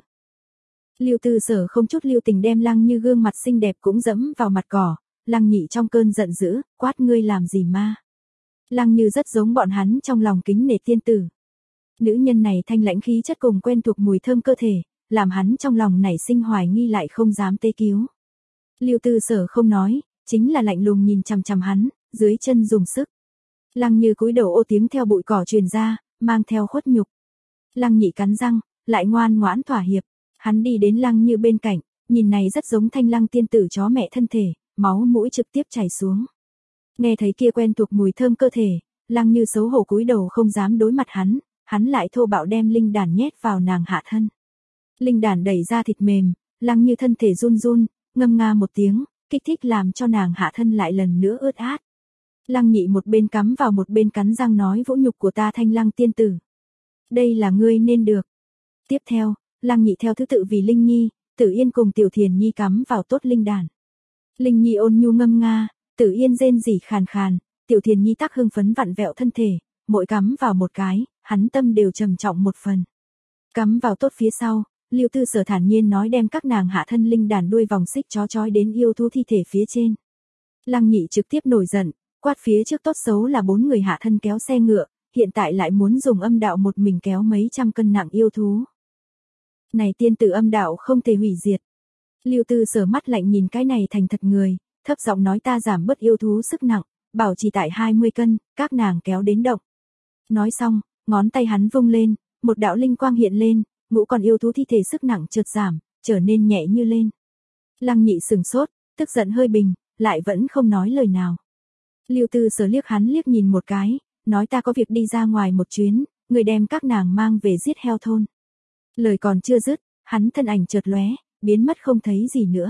Speaker 1: Lưu Tư Sở không chút lưu tình đem Lăng Như gương mặt xinh đẹp cũng dẫm vào mặt cỏ, Lăng Nhị trong cơn giận dữ, quát ngươi làm gì ma. Lăng Như rất giống bọn hắn trong lòng kính nể tiên tử. Nữ nhân này thanh lãnh khí chất cùng quen thuộc mùi thơm cơ thể, làm hắn trong lòng nảy sinh hoài nghi lại không dám tê cứu. Lưu Tư Sở không nói, chính là lạnh lùng nhìn chằm chằm hắn, dưới chân dùng sức. Lăng Như cúi đầu ô tiếng theo bụi cỏ truyền ra, mang theo khuất nhục. Lăng Nhị cắn răng, lại ngoan ngoãn thỏa hiệp. Hắn đi đến Lăng Như bên cạnh, nhìn này rất giống thanh lăng tiên tử chó mẹ thân thể, máu mũi trực tiếp chảy xuống. Nghe thấy kia quen thuộc mùi thơm cơ thể, Lăng Như xấu hổ cúi đầu không dám đối mặt hắn, hắn lại thô bạo đem linh đàn nhét vào nàng hạ thân. Linh đàn đẩy ra thịt mềm, Lăng Như thân thể run run, ngâm nga một tiếng, kích thích làm cho nàng hạ thân lại lần nữa ướt át. Lăng Nhị một bên cắm vào một bên cắn răng nói vũ nhục của ta thanh lăng tiên tử. Đây là ngươi nên được. Tiếp theo, Lăng Nhị theo thứ tự vì Linh Nhi, Tử Yên cùng Tiểu Thiền Nhi cắm vào tốt linh đàn. Linh Nhi ôn nhu ngâm nga, Tử Yên rên rỉ khàn khàn, Tiểu Thiền Nhi tắc hưng phấn vặn vẹo thân thể, mỗi cắm vào một cái, hắn tâm đều trầm trọng một phần. Cắm vào tốt phía sau, Lưu Tư Sở thản nhiên nói đem các nàng hạ thân linh đàn đuôi vòng xích chó chói đến yêu thú thi thể phía trên. Lăng Nhị trực tiếp nổi giận, quát phía trước tốt xấu là bốn người hạ thân kéo xe ngựa, hiện tại lại muốn dùng âm đạo một mình kéo mấy trăm cân nặng yêu thú. Này tiên tử âm đạo không thể hủy diệt. Lưu Tư Sở mắt lạnh nhìn cái này thành thật người, thấp giọng nói ta giảm bớt yêu thú sức nặng, bảo trì tại hai mươi cân, các nàng kéo đến động. Nói xong, ngón tay hắn vung lên, một đạo linh quang hiện lên, ngũ con yêu thú thi thể sức nặng chợt giảm, trở nên nhẹ như lên. Lăng Nhị sừng sốt, tức giận hơi bình, lại vẫn không nói lời nào. Lưu Tư Sở liếc hắn liếc nhìn một cái, nói ta có việc đi ra ngoài một chuyến, người đem các nàng mang về giết heo thôn. Lời còn chưa dứt, hắn thân ảnh chợt lóe, biến mất không thấy gì nữa.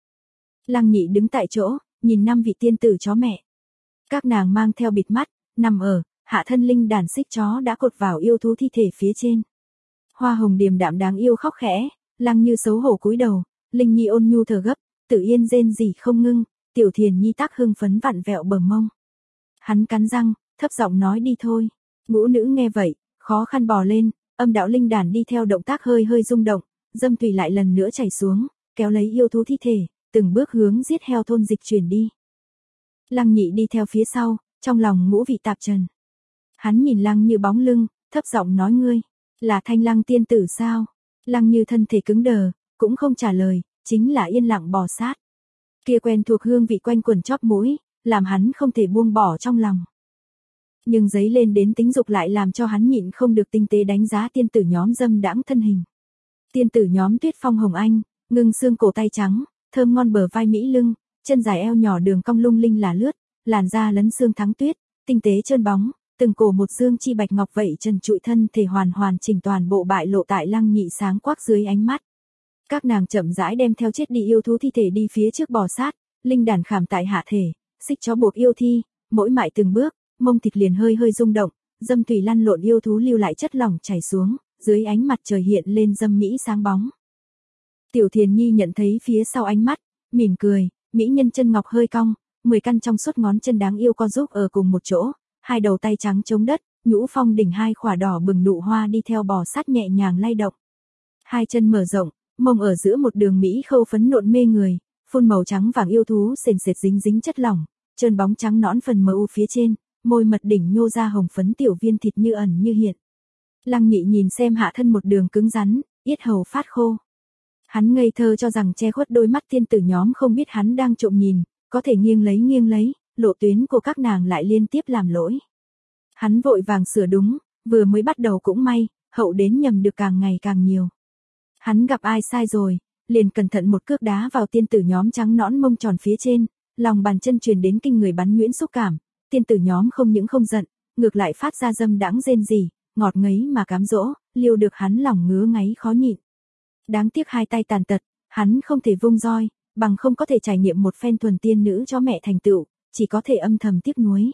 Speaker 1: Lăng Nhị đứng tại chỗ, nhìn năm vị tiên tử chó mẹ. Các nàng mang theo bịt mắt, nằm ở, hạ thân linh đàn xích chó đã cột vào yêu thú thi thể phía trên. Hoa Hồng điềm đạm đáng yêu khóc khẽ, Lăng Như xấu hổ cúi đầu, Linh Nhi ôn nhu thở gấp, Tử Yên rên rỉ không ngưng, Tiểu Thiền Nhi tắc hưng phấn vặn vẹo bờ mông. Hắn cắn răng, thấp giọng nói đi thôi. Ngũ nữ nghe vậy, khó khăn bò lên, âm đạo linh đàn đi theo động tác hơi hơi rung động, dâm thủy lại lần nữa chảy xuống, kéo lấy yêu thú thi thể, từng bước hướng giết heo thôn dịch chuyển đi. Lăng Nhị đi theo phía sau, trong lòng ngũ vị tạp trần. Hắn nhìn Lăng Như bóng lưng, thấp giọng nói ngươi, là Thanh Lăng tiên tử sao? Lăng Như thân thể cứng đờ, cũng không trả lời, chính là yên lặng bò sát. Kia quen thuộc hương vị quanh quẩn chóp mũi, làm hắn không thể buông bỏ trong lòng. Nhưng giấy lên đến tính dục lại làm cho hắn nhịn không được tinh tế đánh giá tiên tử nhóm dâm đãng thân hình. Tiên tử nhóm Tuyết Phong Hồng Anh, ngưng xương cổ tay trắng, thơm ngon bờ vai mỹ lưng, chân dài eo nhỏ đường cong lung linh là lướt, làn da lấn xương thắng tuyết, tinh tế trơn bóng, từng cổ một dương chi bạch ngọc vậy trần trụi thân thể hoàn hoàn chỉnh toàn bộ bại lộ tại Lăng Nhị sáng quắc dưới ánh mắt. Các nàng chậm rãi đem theo chết đi yêu thú thi thể đi phía trước bò sát, linh đàn khảm tại hạ thể, xích chó buộc yêu thi, mỗi mại từng bước, mông thịt liền hơi hơi rung động, dâm thủy lăn lộn yêu thú lưu lại chất lỏng chảy xuống, dưới ánh mặt trời hiện lên dâm mỹ sáng bóng. Tiểu Thiền Nhi nhận thấy phía sau ánh mắt, mỉm cười, mỹ nhân chân ngọc hơi cong, mười căn trong suốt ngón chân đáng yêu co giúp ở cùng một chỗ, hai đầu tay trắng chống đất, nhũ phong đỉnh hai khỏa đỏ bừng nụ hoa đi theo bò sát nhẹ nhàng lay động. Hai chân mở rộng, mông ở giữa một đường mỹ khâu phấn nộn mê người, phun màu trắng vàng yêu thú sền sệt dính dính chất lỏng, trơn bóng trắng nõn phần mờ u phía trên, môi mật đỉnh nhô ra hồng phấn tiểu viên thịt như ẩn như hiện. Lăng Nhị nhìn xem hạ thân một đường cứng rắn, yết hầu phát khô. Hắn ngây thơ cho rằng che khuất đôi mắt tiên tử nhóm không biết hắn đang trộm nhìn, có thể nghiêng lấy nghiêng lấy, lộ tuyến của các nàng lại liên tiếp làm lỗi. Hắn vội vàng sửa đúng, vừa mới bắt đầu cũng may, hậu đến nhầm được càng ngày càng nhiều. Hắn gặp ai sai rồi, liền cẩn thận một cước đá vào tiên tử nhóm trắng nõn mông tròn phía trên, lòng bàn chân truyền đến kinh người bắn nhuyễn xúc cảm, tiên tử nhóm không những không giận, ngược lại phát ra dâm đãng rên rỉ, ngọt ngấy mà cám dỗ, liêu được hắn lòng ngứa ngáy khó nhịn. Đáng tiếc hai tay tàn tật, hắn không thể vung roi, bằng không có thể trải nghiệm một phen thuần tiên nữ cho mẹ thành tựu, chỉ có thể âm thầm tiếc nuối.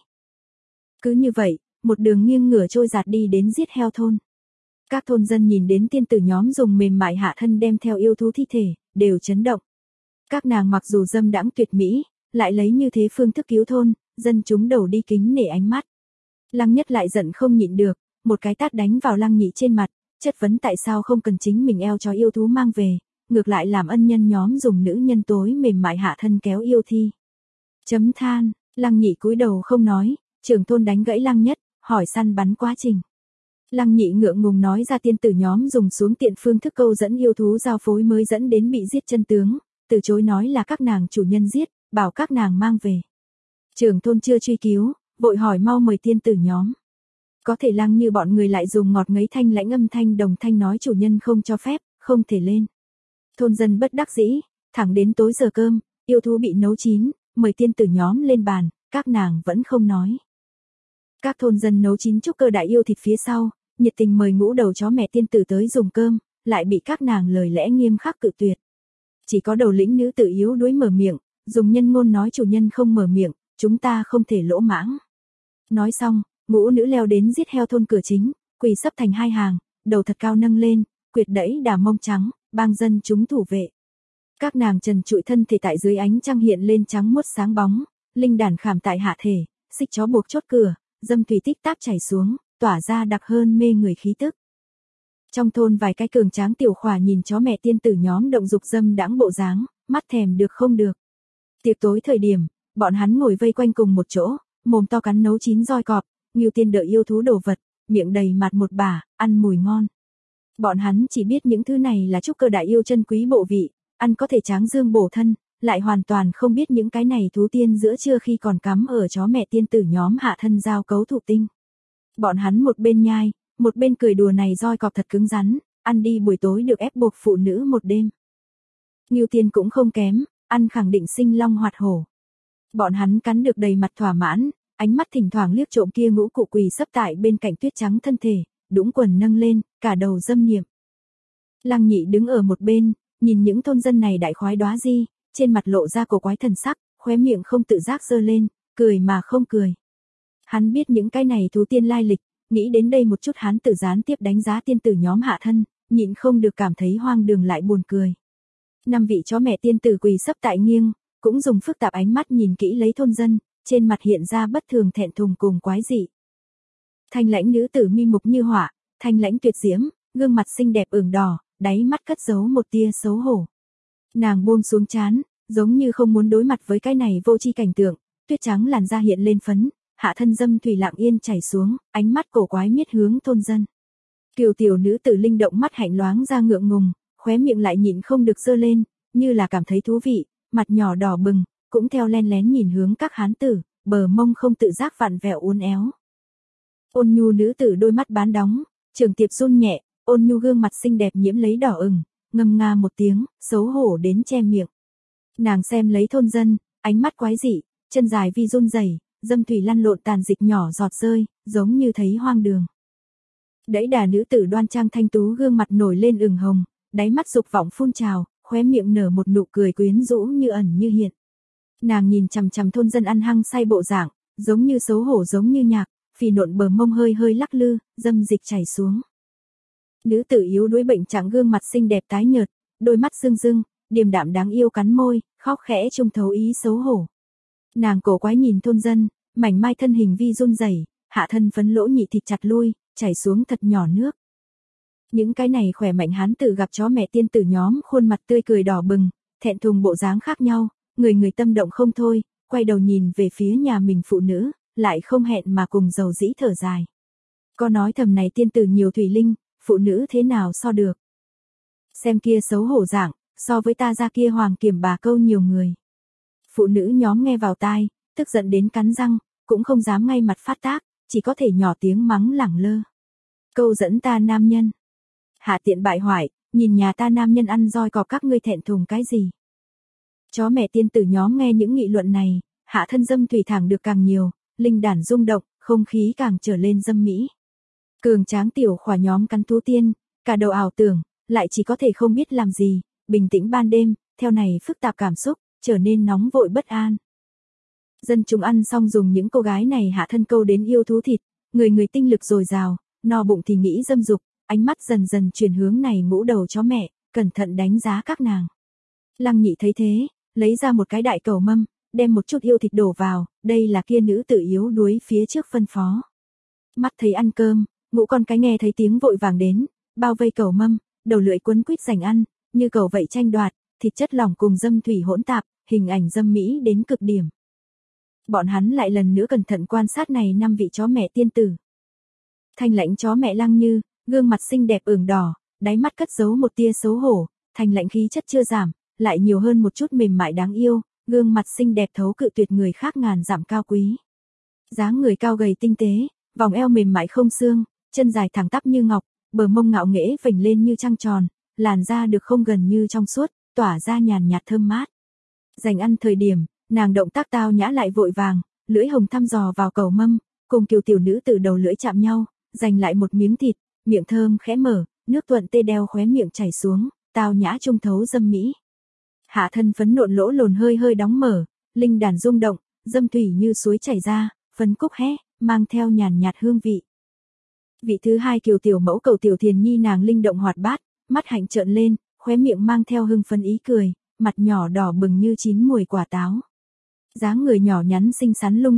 Speaker 1: Cứ như vậy, một đường nghiêng ngửa trôi giạt đi đến giết heo thôn. Các thôn dân nhìn đến tiên tử nhóm dùng mềm mại hạ thân đem theo yêu thú thi thể, đều chấn động. Các nàng mặc dù dâm đãng tuyệt mỹ, lại lấy như thế phương thức cứu thôn, dân chúng đầu đi kính nể ánh mắt. Lăng Nhất lại giận không nhịn được, một cái tát đánh vào Lăng Nhị trên mặt, chất vấn tại sao không cần chính mình eo cho yêu thú mang về, ngược lại làm ân nhân nhóm dùng nữ nhân tối mềm mại hạ thân kéo yêu thi. Chấm than, Lăng Nhị cúi đầu không nói, trưởng thôn đánh gãy Lăng Nhất, hỏi săn bắn quá trình. Lăng Nhị ngượng ngùng nói ra tiên tử nhóm dùng xuống tiện phương thức câu dẫn yêu thú giao phối mới dẫn đến bị giết chân tướng, từ chối nói là các nàng chủ nhân giết, bảo các nàng mang về. Trưởng thôn chưa truy cứu, vội hỏi mau mời tiên tử nhóm. Có thể Lăng Như bọn người lại dùng ngọt ngấy thanh lãnh âm thanh đồng thanh nói chủ nhân không cho phép, không thể lên. Thôn dân bất đắc dĩ, thẳng đến tối giờ cơm, yêu thú bị nấu chín, mời tiên tử nhóm lên bàn, các nàng vẫn không nói. Các thôn dân nấu chín chúc cơ đại yêu thịt phía sau, nhiệt tình mời ngũ đầu chó mẹ tiên tử tới dùng cơm, lại bị các nàng lời lẽ nghiêm khắc cự tuyệt. Chỉ có đầu lĩnh nữ tử yếu đuối mở miệng, dùng nhân ngôn nói chủ nhân không mở miệng, chúng ta không thể lỗ mãng. Nói xong, ngũ nữ leo đến giết heo thôn cửa chính, quỳ sấp thành hai hàng, đầu thật cao nâng lên, quyệt đẫy đà mông trắng, bang dân chúng thủ vệ. Các nàng trần trụi thân thể tại dưới ánh trăng hiện lên trắng muốt sáng bóng, linh đàn khảm tại hạ thể, xích chó buộc chốt cửa, dâm thủy tích tắc chảy xuống, tỏa ra đặc hơn mê người khí tức. Trong thôn vài cái cường tráng tiểu khỏa nhìn chó mẹ tiên tử nhóm động dục dâm đãng bộ dáng, mắt thèm được không được. Tiệc tối thời điểm, bọn hắn ngồi vây quanh cùng một chỗ, mồm to cắn nấu chín roi cọp, Ngưu Tiên đợi yêu thú đồ vật, miệng đầy mặt một bả, ăn mùi ngon. Bọn hắn chỉ biết những thứ này là trúc cơ đại yêu chân quý bộ vị, ăn có thể tráng dương bổ thân, lại hoàn toàn không biết những cái này thú tiên giữa trưa khi còn cắm ở chó mẹ tiên tử nhóm hạ thân giao cấu thụ tinh. Bọn hắn một bên nhai, một bên cười đùa này roi cọp thật cứng rắn, ăn đi buổi tối được ép buộc phụ nữ một đêm. Ngưu Tiên cũng không kém, ăn khẳng định sinh long hoạt hổ. Bọn hắn cắn được đầy mặt thỏa mãn, ánh mắt thỉnh thoảng liếc trộm kia ngũ cụ quỳ sấp tại bên cạnh tuyết trắng thân thể, đũng quần nâng lên, cả đầu dâm niệm. Lăng Nhị đứng ở một bên, nhìn những thôn dân này đại khoái đóa di, trên mặt lộ ra cổ quái thần sắc, khóe miệng không tự giác giơ lên, cười mà không cười. Hắn biết những cái này thú tiên lai lịch, nghĩ đến đây một chút hắn tự gián tiếp đánh giá tiên tử nhóm hạ thân, nhịn không được cảm thấy hoang đường lại buồn cười. Năm vị chó mẹ tiên tử quỳ sấp tại nghiêng, cũng dùng phức tạp ánh mắt nhìn kỹ lấy thôn dân, trên mặt hiện ra bất thường thẹn thùng cùng quái dị. Thanh lãnh nữ tử mi mục như hỏa, thanh lãnh tuyệt diễm, gương mặt xinh đẹp ửng đỏ, đáy mắt cất giấu một tia xấu hổ. Nàng buông xuống trán, giống như không muốn đối mặt với cái này vô tri cảnh tượng, tuyết trắng làn da hiện lên phấn, hạ thân dâm thủy lặng yên chảy xuống, ánh mắt cổ quái miết hướng thôn dân. Kiều tiểu nữ tử linh động mắt hạnh loáng ra ngượng ngùng, khóe miệng lại nhịn không được giơ lên, như là cảm thấy thú vị, mặt nhỏ đỏ bừng, cũng theo len lén nhìn hướng các hán tử, bờ mông không tự giác vặn vẹo uốn éo. Ôn nhu nữ tử đôi mắt bán đóng, trường tiệp run nhẹ, ôn nhu gương mặt xinh đẹp nhiễm lấy đỏ ửng, ngâm nga một tiếng, xấu hổ đến che miệng. Nàng xem lấy thôn dân, ánh mắt quái dị, chân dài vi run rẩy, dâm thủy lăn lộn tàn dịch nhỏ giọt rơi, giống như thấy hoang đường. Đẫy đà nữ tử đoan trang thanh tú gương mặt nổi lên ửng hồng, đáy mắt dục vọng phun trào, khóe miệng nở một nụ cười quyến rũ như ẩn như hiện. Nàng nhìn chằm chằm thôn dân ăn hăng say bộ dạng, giống như xấu hổ giống như nhạc, phì nộn bờ mông hơi hơi lắc lư, dâm dịch chảy xuống. Nữ tử yếu đuối bệnh trạng gương mặt xinh đẹp tái nhợt, đôi mắt rưng rưng, điềm đạm đáng yêu cắn môi, khóc khẽ trung thấu ý xấu hổ. Nàng cổ quái nhìn thôn dân, mảnh mai thân hình vi run rẩy, hạ thân phấn lỗ nhị thịt chặt lui, chảy xuống thật nhỏ nước. Những cái này khỏe mạnh hán tử gặp chó mẹ tiên tử nhóm khuôn mặt tươi cười đỏ bừng, thẹn thùng bộ dáng khác nhau, người người tâm động không thôi, quay đầu nhìn về phía nhà mình phụ nữ, lại không hẹn mà cùng dầu dĩ thở dài. Có nói thầm này tiên tử nhiều thủy linh, phụ nữ thế nào so được. Xem kia xấu hổ dạng, so với ta ra kia hoàng kiểm bà câu nhiều người. Phụ nữ nhóm nghe vào tai, tức giận đến cắn răng, cũng không dám ngay mặt phát tác, chỉ có thể nhỏ tiếng mắng lẳng lơ. Câu dẫn ta nam nhân. Hạ tiện bại hoại, nhìn nhà ta nam nhân ăn roi cọp các ngươi thẹn thùng cái gì. Chó mẹ tiên tử nhóm nghe những nghị luận này, hạ thân dâm thủy thẳng được càng nhiều, linh đản rung động, không khí càng trở lên dâm mỹ. Cường tráng tiểu khỏa nhóm cắn thú tiên, cả đầu ảo tưởng, lại chỉ có thể không biết làm gì, bình tĩnh ban đêm, theo này phức tạp cảm xúc, trở nên nóng vội bất an. Dân chúng ăn xong dùng những cô gái này hạ thân câu đến yêu thú thịt, người người tinh lực dồi dào, no bụng thì nghĩ dâm dục, ánh mắt dần dần chuyển hướng này ngũ đầu chó mẹ, cẩn thận đánh giá các nàng. Lăng Nhị thấy thế, lấy ra một cái đại cầu mâm, đem một chút yêu thịt đổ vào, đây là kia nữ tử yếu đuối phía trước phân phó. Mắt thấy ăn cơm, ngũ con cái nghe thấy tiếng vội vàng đến, bao vây cầu mâm, đầu lưỡi quấn quýt giành ăn, như cầu vậy tranh đoạt, thịt chất lỏng cùng dâm thủy hỗn tạp, hình ảnh dâm mỹ đến cực điểm. Bọn hắn lại lần nữa cẩn thận quan sát này năm vị chó mẹ tiên tử. Thanh lãnh chó mẹ Lăng Như, gương mặt xinh đẹp ửng đỏ, đáy mắt cất giấu một tia xấu hổ, thanh lãnh khí chất chưa giảm, lại nhiều hơn một chút mềm mại đáng yêu, gương mặt xinh đẹp thấu cự tuyệt người khác ngàn dặm cao quý. Dáng người cao gầy tinh tế, vòng eo mềm mại không xương, chân dài thẳng tắp như ngọc, bờ mông ngạo nghễ vểnh lên như trăng tròn, làn da được không gần như trong suốt, tỏa ra nhàn nhạt thơm mát. Dành ăn thời điểm, nàng động tác tao nhã lại vội vàng, lưỡi hồng thăm dò vào cầu mâm, cùng kiều tiểu nữ từ đầu lưỡi chạm nhau, giành lại một miếng thịt, miệng thơm khẽ mở, nước thuận tê đeo khóe miệng chảy xuống, tao nhã trung thấu dâm mỹ. Hạ thân phấn nộn lỗ lồn hơi hơi đóng mở, linh đàn rung động, dâm thủy như suối chảy ra, phấn cúc hé, mang theo nhàn nhạt hương vị. Vị thứ hai kiều tiểu mẫu cầu tiểu thiền nhi nàng linh động hoạt bát, mắt hạnh trợn lên, khóe miệng mang theo hưng phấn ý cười, mặt nhỏ đỏ bừng như chín mùi quả táo. Dáng người nhỏ nhắn xinh xắn lung linh,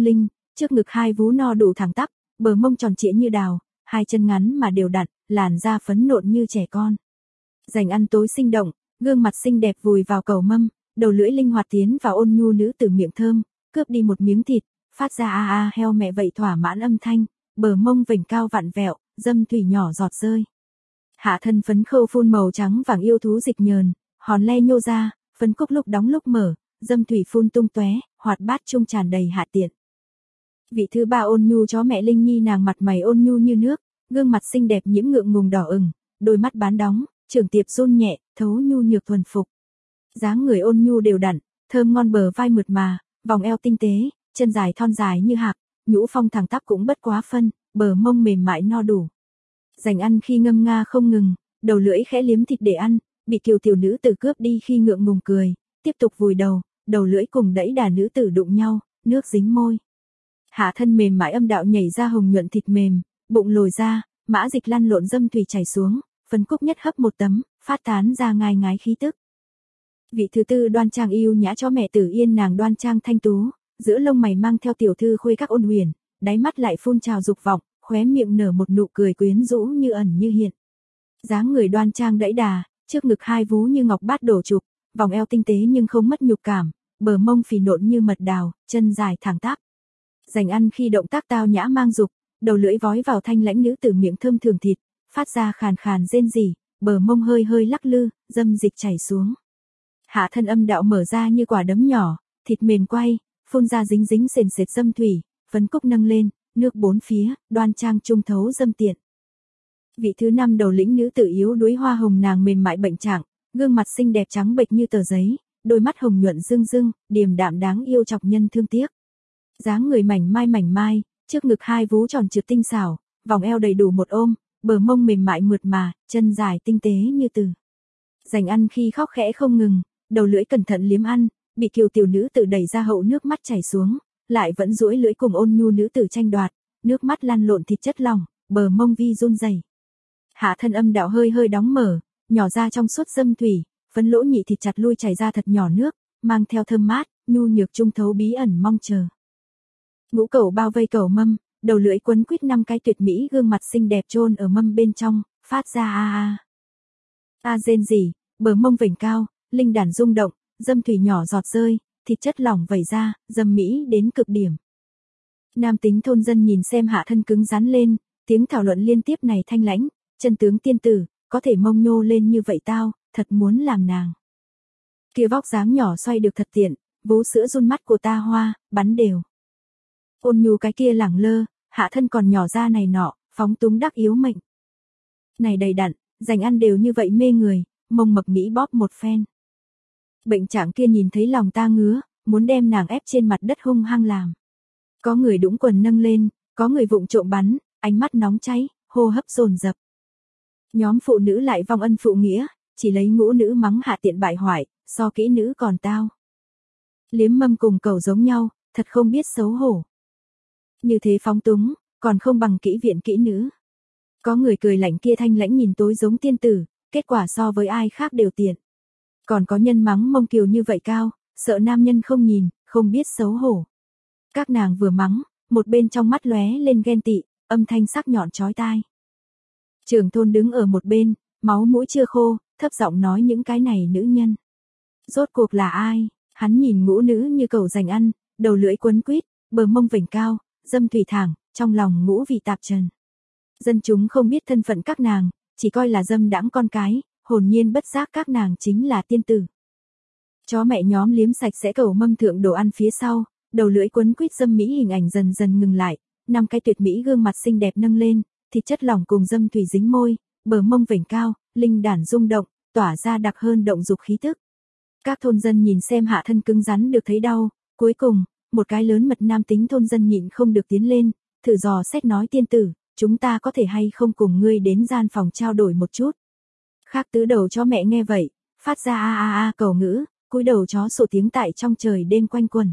Speaker 1: trước ngực hai vú no đủ thẳng tắp, bờ mông tròn trịa như đào, hai chân ngắn mà đều đặn, làn da phấn nộn như trẻ con. Dành ăn tối sinh động, gương mặt xinh đẹp vùi vào cầu mâm, đầu lưỡi linh hoạt tiến vào ôn nhu nữ tử miệng thơm, cướp đi một miếng thịt, phát ra a a heo mẹ vậy thỏa mãn âm thanh, bờ mông vểnh cao vặn vẹo, dâm thủy nhỏ giọt rơi. Hạ thân phấn khâu phun màu trắng vàng yêu thú dịch nhờn, hòn le nhô ra, phấn cúc lúc đóng lúc mở, dâm thủy phun tung tóe, hoạt bát trung tràn đầy hạ tiện. Vị thứ ba ôn nhu chó mẹ Linh Nhi, nàng mặt mày ôn nhu như nước, gương mặt xinh đẹp nhiễm ngượng ngùng đỏ ửng, đôi mắt bán đóng, trưởng tiệp run nhẹ, thấu nhu nhược thuần phục. Dáng người ôn nhu đều đặn, thơm ngon, bờ vai mượt mà, vòng eo tinh tế, chân dài thon dài như hạc, nhũ phong thẳng tắp cũng bất quá phân, bờ mông mềm mại no đủ. Dành ăn khi ngâm nga không ngừng, đầu lưỡi khẽ liếm thịt để ăn, bị kiều tiểu nữ tử cướp đi khi ngượng ngùng cười, tiếp tục vùi đầu, đầu lưỡi cùng đẫy đà nữ tử đụng nhau, nước dính môi. Hạ thân mềm mại âm đạo nhảy ra hồng nhuận thịt mềm, bụng lồi ra, mã dịch lăn lộn dâm thủy chảy xuống, phấn cúc nhất hấp một tấm, phát tán ra ngai ngái khí tức. Vị thứ tư đoan trang yêu nhã chó mẹ Tử Yên, nàng đoan trang thanh tú, giữa lông mày mang theo tiểu thư khuê các ôn huyền, đáy mắt lại phun trào dục vọng, khóe miệng nở một nụ cười quyến rũ như ẩn như hiện. Dáng người đoan trang đẫy đà, trước ngực hai vú như ngọc bát đổ chụp, vòng eo tinh tế nhưng không mất nhục cảm, bờ mông phì nộn như mật đào, chân dài thẳng tắp. Dành ăn khi động tác tao nhã mang dục, đầu lưỡi vói vào thanh lãnh nữ tử miệng thơm thường thịt, phát ra khàn khàn rên rỉ, bờ mông hơi hơi lắc lư, dâm dịch chảy xuống. Hạ thân âm đạo mở ra như quả đấm nhỏ, thịt mềm quay, phun ra dính dính sền sệt dâm thủy, phấn cúc nâng lên, nước bốn phía, đoan trang trung thấu dâm tiện. Vị thứ năm đầu lĩnh nữ tử yếu đuối hoa hồng, nàng mềm mại bệnh trạng, gương mặt xinh đẹp trắng bệch như tờ giấy, đôi mắt hồng nhuận rưng rưng, điềm đạm đáng yêu chọc nhân thương tiếc. Dáng người mảnh mai mảnh mai, trước ngực hai vú tròn trượt tinh xảo, vòng eo đầy đủ một ôm, bờ mông mềm mại mượt mà, chân dài tinh tế như từ. Dành ăn khi khóc khẽ không ngừng, đầu lưỡi cẩn thận liếm ăn, bị kiều tiểu nữ tử đẩy ra hậu nước mắt chảy xuống, lại vẫn duỗi lưỡi cùng ôn nhu nữ tử tranh đoạt, nước mắt lăn lộn thịt chất lỏng, bờ mông vi run rẩy. Hạ thân âm đạo hơi hơi đóng mở, nhỏ ra trong suốt dâm thủy, phấn lỗ nhị thịt chặt lui chảy ra thật nhỏ nước, mang theo thơm mát, nhu nhược trung thấu bí ẩn mong chờ. Ngũ cẩu bao vây cầu mâm, đầu lưỡi quấn quýt năm cái tuyệt mỹ gương mặt xinh đẹp chôn ở mâm bên trong, phát ra a a. A rên rỉ, bờ mông vểnh cao, linh đàn rung động, dâm thủy nhỏ giọt rơi, thịt chất lỏng vẩy ra, dâm mỹ đến cực điểm. Nam tính thôn dân nhìn xem hạ thân cứng rắn lên, tiếng thảo luận liên tiếp này thanh lãnh, chân tướng tiên tử, có thể mông nhô lên như vậy tao, thật muốn làm nàng. Kia vóc dáng nhỏ xoay được thật tiện, vú sữa run mắt của ta hoa, bắn đều. Ôn nhu cái kia lẳng lơ, hạ thân còn nhỏ ra này nọ, phóng túng đắc yếu mệnh. Này đầy đặn, dành ăn đều như vậy mê người, mông mập nghĩ bóp một phen. Bệnh trạng kia nhìn thấy lòng ta ngứa, muốn đem nàng ép trên mặt đất hung hăng làm. Có người đũng quần nâng lên, có người vụng trộm bắn, ánh mắt nóng cháy, hô hấp dồn dập. Nhóm phụ nữ lại vong ân phụ nghĩa, chỉ lấy ngũ nữ mắng hạ tiện bại hoại, so kỹ nữ còn tao. Liếm mâm cùng cầu giống nhau, thật không biết xấu hổ. Như thế phóng túng, còn không bằng kỹ viện kỹ nữ. Có người cười lạnh kia thanh lãnh nhìn tối giống tiên tử, kết quả so với ai khác đều tiện. Còn có nhân mắng mông kiều như vậy cao, sợ nam nhân không nhìn, không biết xấu hổ. Các nàng vừa mắng, một bên trong mắt lóe lên ghen tị, âm thanh sắc nhọn chói tai. Trưởng thôn đứng ở một bên, máu mũi chưa khô, thấp giọng nói những cái này nữ nhân. Rốt cuộc là ai? Hắn nhìn ngũ nữ như cầu dành ăn, đầu lưỡi quấn quýt, bờ mông vểnh cao, dâm thủy thẳng, trong lòng ngũ vị tạp trần. Dân chúng không biết thân phận các nàng, chỉ coi là dâm đãng con cái, hồn nhiên bất giác các nàng chính là tiên tử. Chó mẹ nhóm liếm sạch sẽ cầu mâm thượng đồ ăn phía sau, đầu lưỡi quấn quýt dâm mỹ hình ảnh dần dần ngừng lại, năm cái tuyệt mỹ gương mặt xinh đẹp nâng lên, thịt chất lỏng cùng dâm thủy dính môi, bờ mông vểnh cao, linh đàn rung động, tỏa ra đặc hơn động dục khí tức. Các thôn dân nhìn xem hạ thân cứng rắn được thấy đau, cuối cùng, một cái lớn mật nam tính thôn dân nhịn không được tiến lên, thử dò xét nói tiên tử, chúng ta có thể hay không cùng ngươi đến gian phòng trao đổi một chút. Khác tứ đầu chó mẹ nghe vậy, phát ra a a a cầu ngữ, cúi đầu chó sổ tiếng tại trong trời đêm quanh quẩn.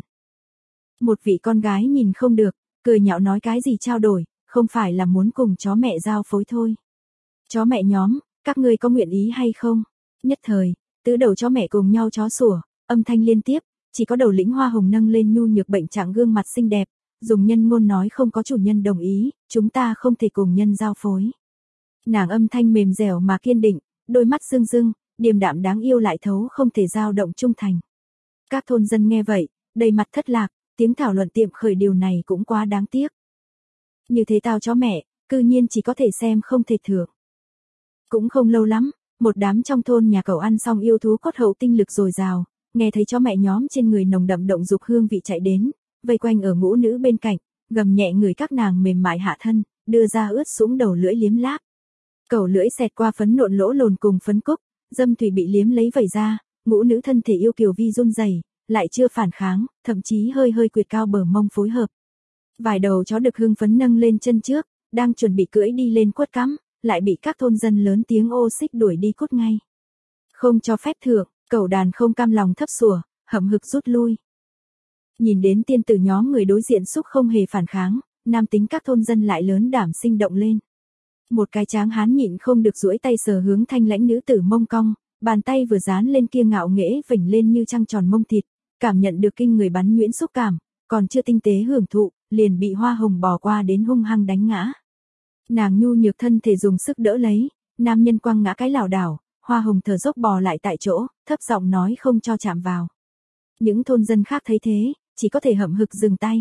Speaker 1: Một vị con gái nhìn không được, cười nhạo nói cái gì trao đổi, không phải là muốn cùng chó mẹ giao phối thôi. Chó mẹ nhóm, các ngươi có nguyện ý hay không? Nhất thời, tứ đầu chó mẹ cùng nhau chó sủa, âm thanh liên tiếp, chỉ có đầu lĩnh hoa hồng nâng lên nhu nhược bệnh trạng gương mặt xinh đẹp, dùng nhân ngôn nói không có chủ nhân đồng ý, chúng ta không thể cùng nhân giao phối. Nàng âm thanh mềm dẻo mà kiên định, đôi mắt rưng rưng, điềm đạm đáng yêu lại thấu không thể dao động trung thành. Các thôn dân nghe vậy, đầy mặt thất lạc, tiếng thảo luận tiệm khởi điều này cũng quá đáng tiếc. Như thế tao chó mẹ, cư nhiên chỉ có thể xem không thể thưởng. Cũng không lâu lắm, một đám trong thôn nhà cậu ăn xong yêu thú cốt hậu tinh lực dồi dào, nghe thấy chó mẹ nhóm trên người nồng đậm động dục hương vị chạy đến, vây quanh ở ngũ nữ bên cạnh, gầm nhẹ người các nàng mềm mại hạ thân, đưa ra ướt sũng đầu lưỡi liếm láp. Cẩu lưỡi xẹt qua phấn nộn lỗ lồn cùng phấn cúc, dâm thủy bị liếm lấy vẩy ra, ngũ nữ thân thể yêu kiều vi run rẩy, lại chưa phản kháng, thậm chí hơi hơi quyệt cao bờ mông phối hợp. Vài đầu chó được hưng phấn nâng lên chân trước, đang chuẩn bị cưỡi đi lên quất cắm, lại bị các thôn dân lớn tiếng ô xích đuổi đi cút ngay. Không cho phép thưởng, cẩu đàn không cam lòng thấp sủa, hậm hực rút lui. Nhìn đến tiên tử nhóm người đối diện xúc không hề phản kháng, nam tính các thôn dân lại lớn đảm sinh động lên. Một cái tráng hán nhịn không được duỗi tay sờ hướng thanh lãnh nữ tử mông cong, bàn tay vừa dán lên kia ngạo nghễ vểnh lên như trăng tròn mông thịt, cảm nhận được kinh người bắn nhuyễn xúc cảm, còn chưa tinh tế hưởng thụ, liền bị hoa hồng bò qua đến hung hăng đánh ngã. Nàng nhu nhược thân thể dùng sức đỡ lấy, nam nhân quăng ngã cái lảo đảo, hoa hồng thở dốc bò lại tại chỗ, thấp giọng nói không cho chạm vào. Những thôn dân khác thấy thế, chỉ có thể hậm hực dừng tay.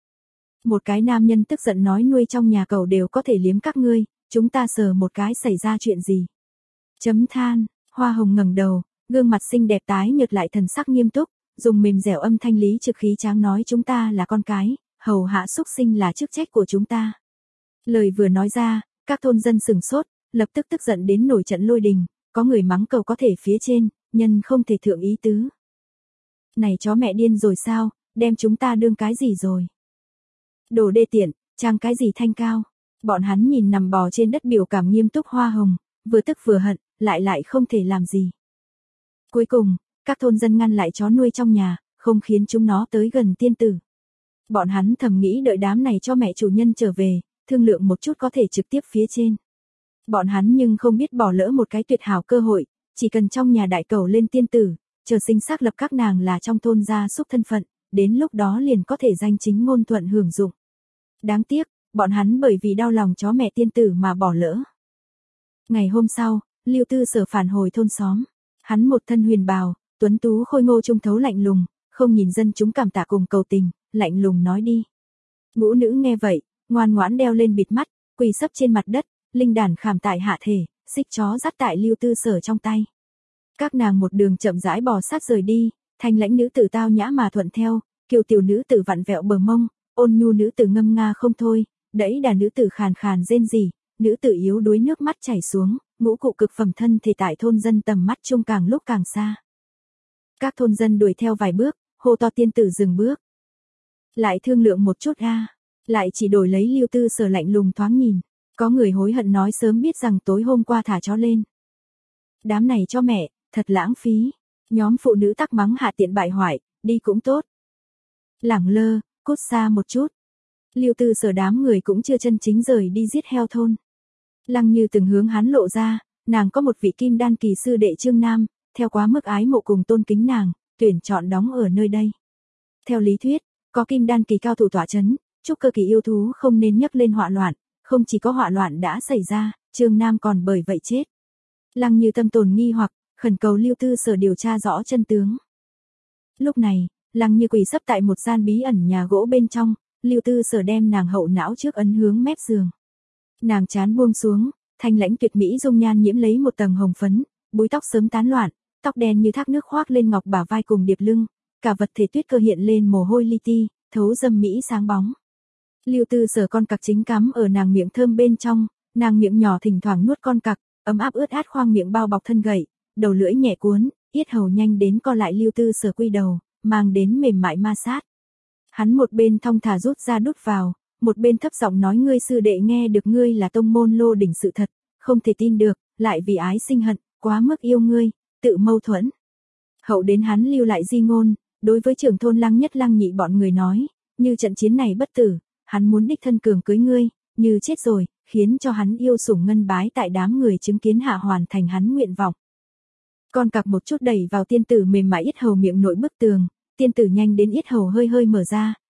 Speaker 1: Một cái nam nhân tức giận nói nuôi trong nhà cậu đều có thể liếm các ngươi, chúng ta sờ một cái xảy ra chuyện gì. Chấm than, hoa hồng ngẩng đầu, gương mặt xinh đẹp tái nhợt lại thần sắc nghiêm túc, dùng mềm dẻo âm thanh lý trực khí tráng nói chúng ta là con cái, hầu hạ súc sinh là chức trách của chúng ta. Lời vừa nói ra, các thôn dân sừng sốt, lập tức tức giận đến nổi trận lôi đình, có người mắng cầu có thể phía trên, nhân không thể thượng ý tứ. Này chó mẹ điên rồi sao, đem chúng ta đương cái gì rồi? Đồ đê tiện, trang cái gì thanh cao? Bọn hắn nhìn nằm bò trên đất biểu cảm nghiêm túc hoa hồng, vừa tức vừa hận, lại lại không thể làm gì. Cuối cùng, các thôn dân ngăn lại chó nuôi trong nhà, không khiến chúng nó tới gần tiên tử. Bọn hắn thầm nghĩ đợi đám này cho mẹ chủ nhân trở về, thương lượng một chút có thể trực tiếp phía trên. Bọn hắn nhưng không biết bỏ lỡ một cái tuyệt hảo cơ hội, chỉ cần trong nhà đại cầu lên tiên tử, chờ sinh xác lập các nàng là trong thôn gia súc thân phận, đến lúc đó liền có thể danh chính ngôn thuận hưởng dụng. Đáng tiếc, bọn hắn bởi vì đau lòng chó mẹ tiên tử mà bỏ lỡ. Ngày hôm sau, Lưu Tư Sở phản hồi thôn xóm. Hắn một thân huyền bào, tuấn tú khôi ngô trung thấu lạnh lùng, không nhìn dân chúng cảm tạ cùng cầu tình, lạnh lùng nói đi. Ngũ nữ nghe vậy, ngoan ngoãn đeo lên bịt mắt, quỳ sấp trên mặt đất, linh đàn khảm tại hạ thể, xích chó dắt tại Lưu Tư Sở trong tay. Các nàng một đường chậm rãi bò sát rời đi, thanh lãnh nữ tử tao nhã mà thuận theo, kiều tiểu nữ tử vặn vẹo bờ mông, ôn nhu nữ tử ngâm nga không thôi, đẫy đà nữ tử khàn khàn rên rỉ, nữ tử yếu đuối nước mắt chảy xuống, ngũ cụ cực phẩm thân thể tại thôn dân tầm mắt chung càng lúc càng xa. Các thôn dân đuổi theo vài bước, hô to tiên tử dừng bước. Lại thương lượng một chút a, lại chỉ đổi lấy Lưu Tư Sở lạnh lùng thoáng nhìn, có người hối hận nói sớm biết rằng tối hôm qua thả chó lên. Đám này cho mẹ, thật lãng phí, nhóm phụ nữ tắc mắng hạ tiện bại hoại, đi cũng tốt. Lẳng lơ, cút xa một chút. Lưu Tư Sở đám người cũng chưa chân chính rời đi giết heo thôn. Lăng Như từng hướng hắn lộ ra, nàng có một vị kim đan kỳ sư đệ Trương Nam, theo quá mức ái mộ cùng tôn kính nàng, tuyển chọn đóng ở nơi đây. Theo lý thuyết, có kim đan kỳ cao thủ tỏa chấn, trúc cơ kỳ yêu thú không nên nhấc lên họa loạn, không chỉ có họa loạn đã xảy ra, Trương Nam còn bởi vậy chết. Lăng Như tâm tồn nghi hoặc, khẩn cầu Lưu Tư Sở điều tra rõ chân tướng. Lúc này, Lăng Như quỳ sấp tại một gian bí ẩn nhà gỗ bên trong, Lưu Tư Sở đem nàng hậu não trước ấn hướng mép giường. Nàng chán buông xuống, thanh lãnh tuyệt mỹ dung nhan nhiễm lấy một tầng hồng phấn, búi tóc sớm tán loạn, tóc đen như thác nước khoác lên ngọc bả vai cùng điệp lưng, cả vật thể tuyết cơ hiện lên mồ hôi li ti, thấu dâm mỹ sáng bóng. Lưu Tư Sở con cặc chính cắm ở nàng miệng thơm bên trong, nàng miệng nhỏ thỉnh thoảng nuốt con cặc, ấm áp ướt át khoang miệng bao bọc thân gậy, đầu lưỡi nhẹ cuốn, yết hầu nhanh đến co lại Lưu Tư Sở quy đầu, mang đến mềm mại ma sát. Hắn một bên thong thả rút ra đút vào, một bên thấp giọng nói ngươi sư đệ nghe được ngươi là tông môn lô đỉnh sự thật, không thể tin được, lại vì ái sinh hận, quá mức yêu ngươi, tự mâu thuẫn. Hậu đến hắn lưu lại di ngôn, đối với trưởng thôn Lăng Nhất Lăng Nhị bọn người nói, như trận chiến này bất tử, hắn muốn đích thân cường cưới ngươi, như chết rồi, khiến cho hắn yêu sủng ngân bái tại đám người chứng kiến hạ hoàn thành hắn nguyện vọng. Con cặc một chút đẩy vào tiên tử mềm mại yết hầu miệng nội bức tường, tiên tử nhanh đến yết hầu hơi hơi mở ra,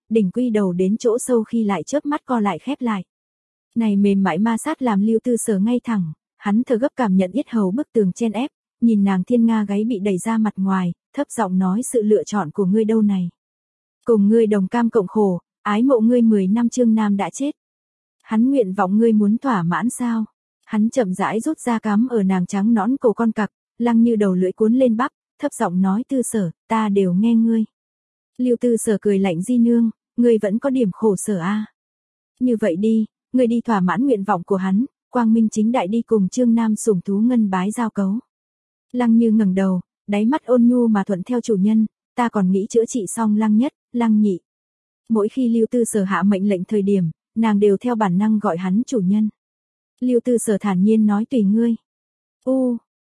Speaker 1: đỉnh quy đầu đến chỗ sâu khi lại chớp mắt co lại khép lại. Này mềm mại ma sát làm Lưu Tư Sở ngay thẳng, hắn thở gấp cảm nhận yết hầu bức tường chen ép, nhìn nàng thiên nga gáy bị đẩy ra mặt ngoài, thấp giọng nói sự lựa chọn của ngươi đâu này. Cùng ngươi đồng cam cộng khổ, ái mộ ngươi mười năm Trương Nam đã chết. Hắn nguyện vọng ngươi muốn thỏa mãn sao? Hắn chậm rãi rút ra cắm ở nàng trắng nõn cổ con cặc, Lăng Như đầu lưỡi cuốn lên bắp, thấp giọng nói Tư Sở, ta đều nghe ngươi. Lưu Tư Sở cười lạnh di nương, ngươi vẫn có điểm khổ sở a. À? Như vậy đi, ngươi đi thỏa mãn nguyện vọng của hắn, quang minh chính đại đi cùng Trương Nam sủng thú ngân bái giao cấu. Lăng Như ngẩng đầu, đáy mắt ôn nhu mà thuận theo chủ nhân, ta còn nghĩ chữa trị xong Lăng nhất, Lăng nhị. Mỗi khi Lưu Tư Sở hạ mệnh lệnh thời điểm, nàng đều theo bản năng gọi hắn chủ nhân. Lưu Tư Sở thản nhiên nói tùy ngươi. U,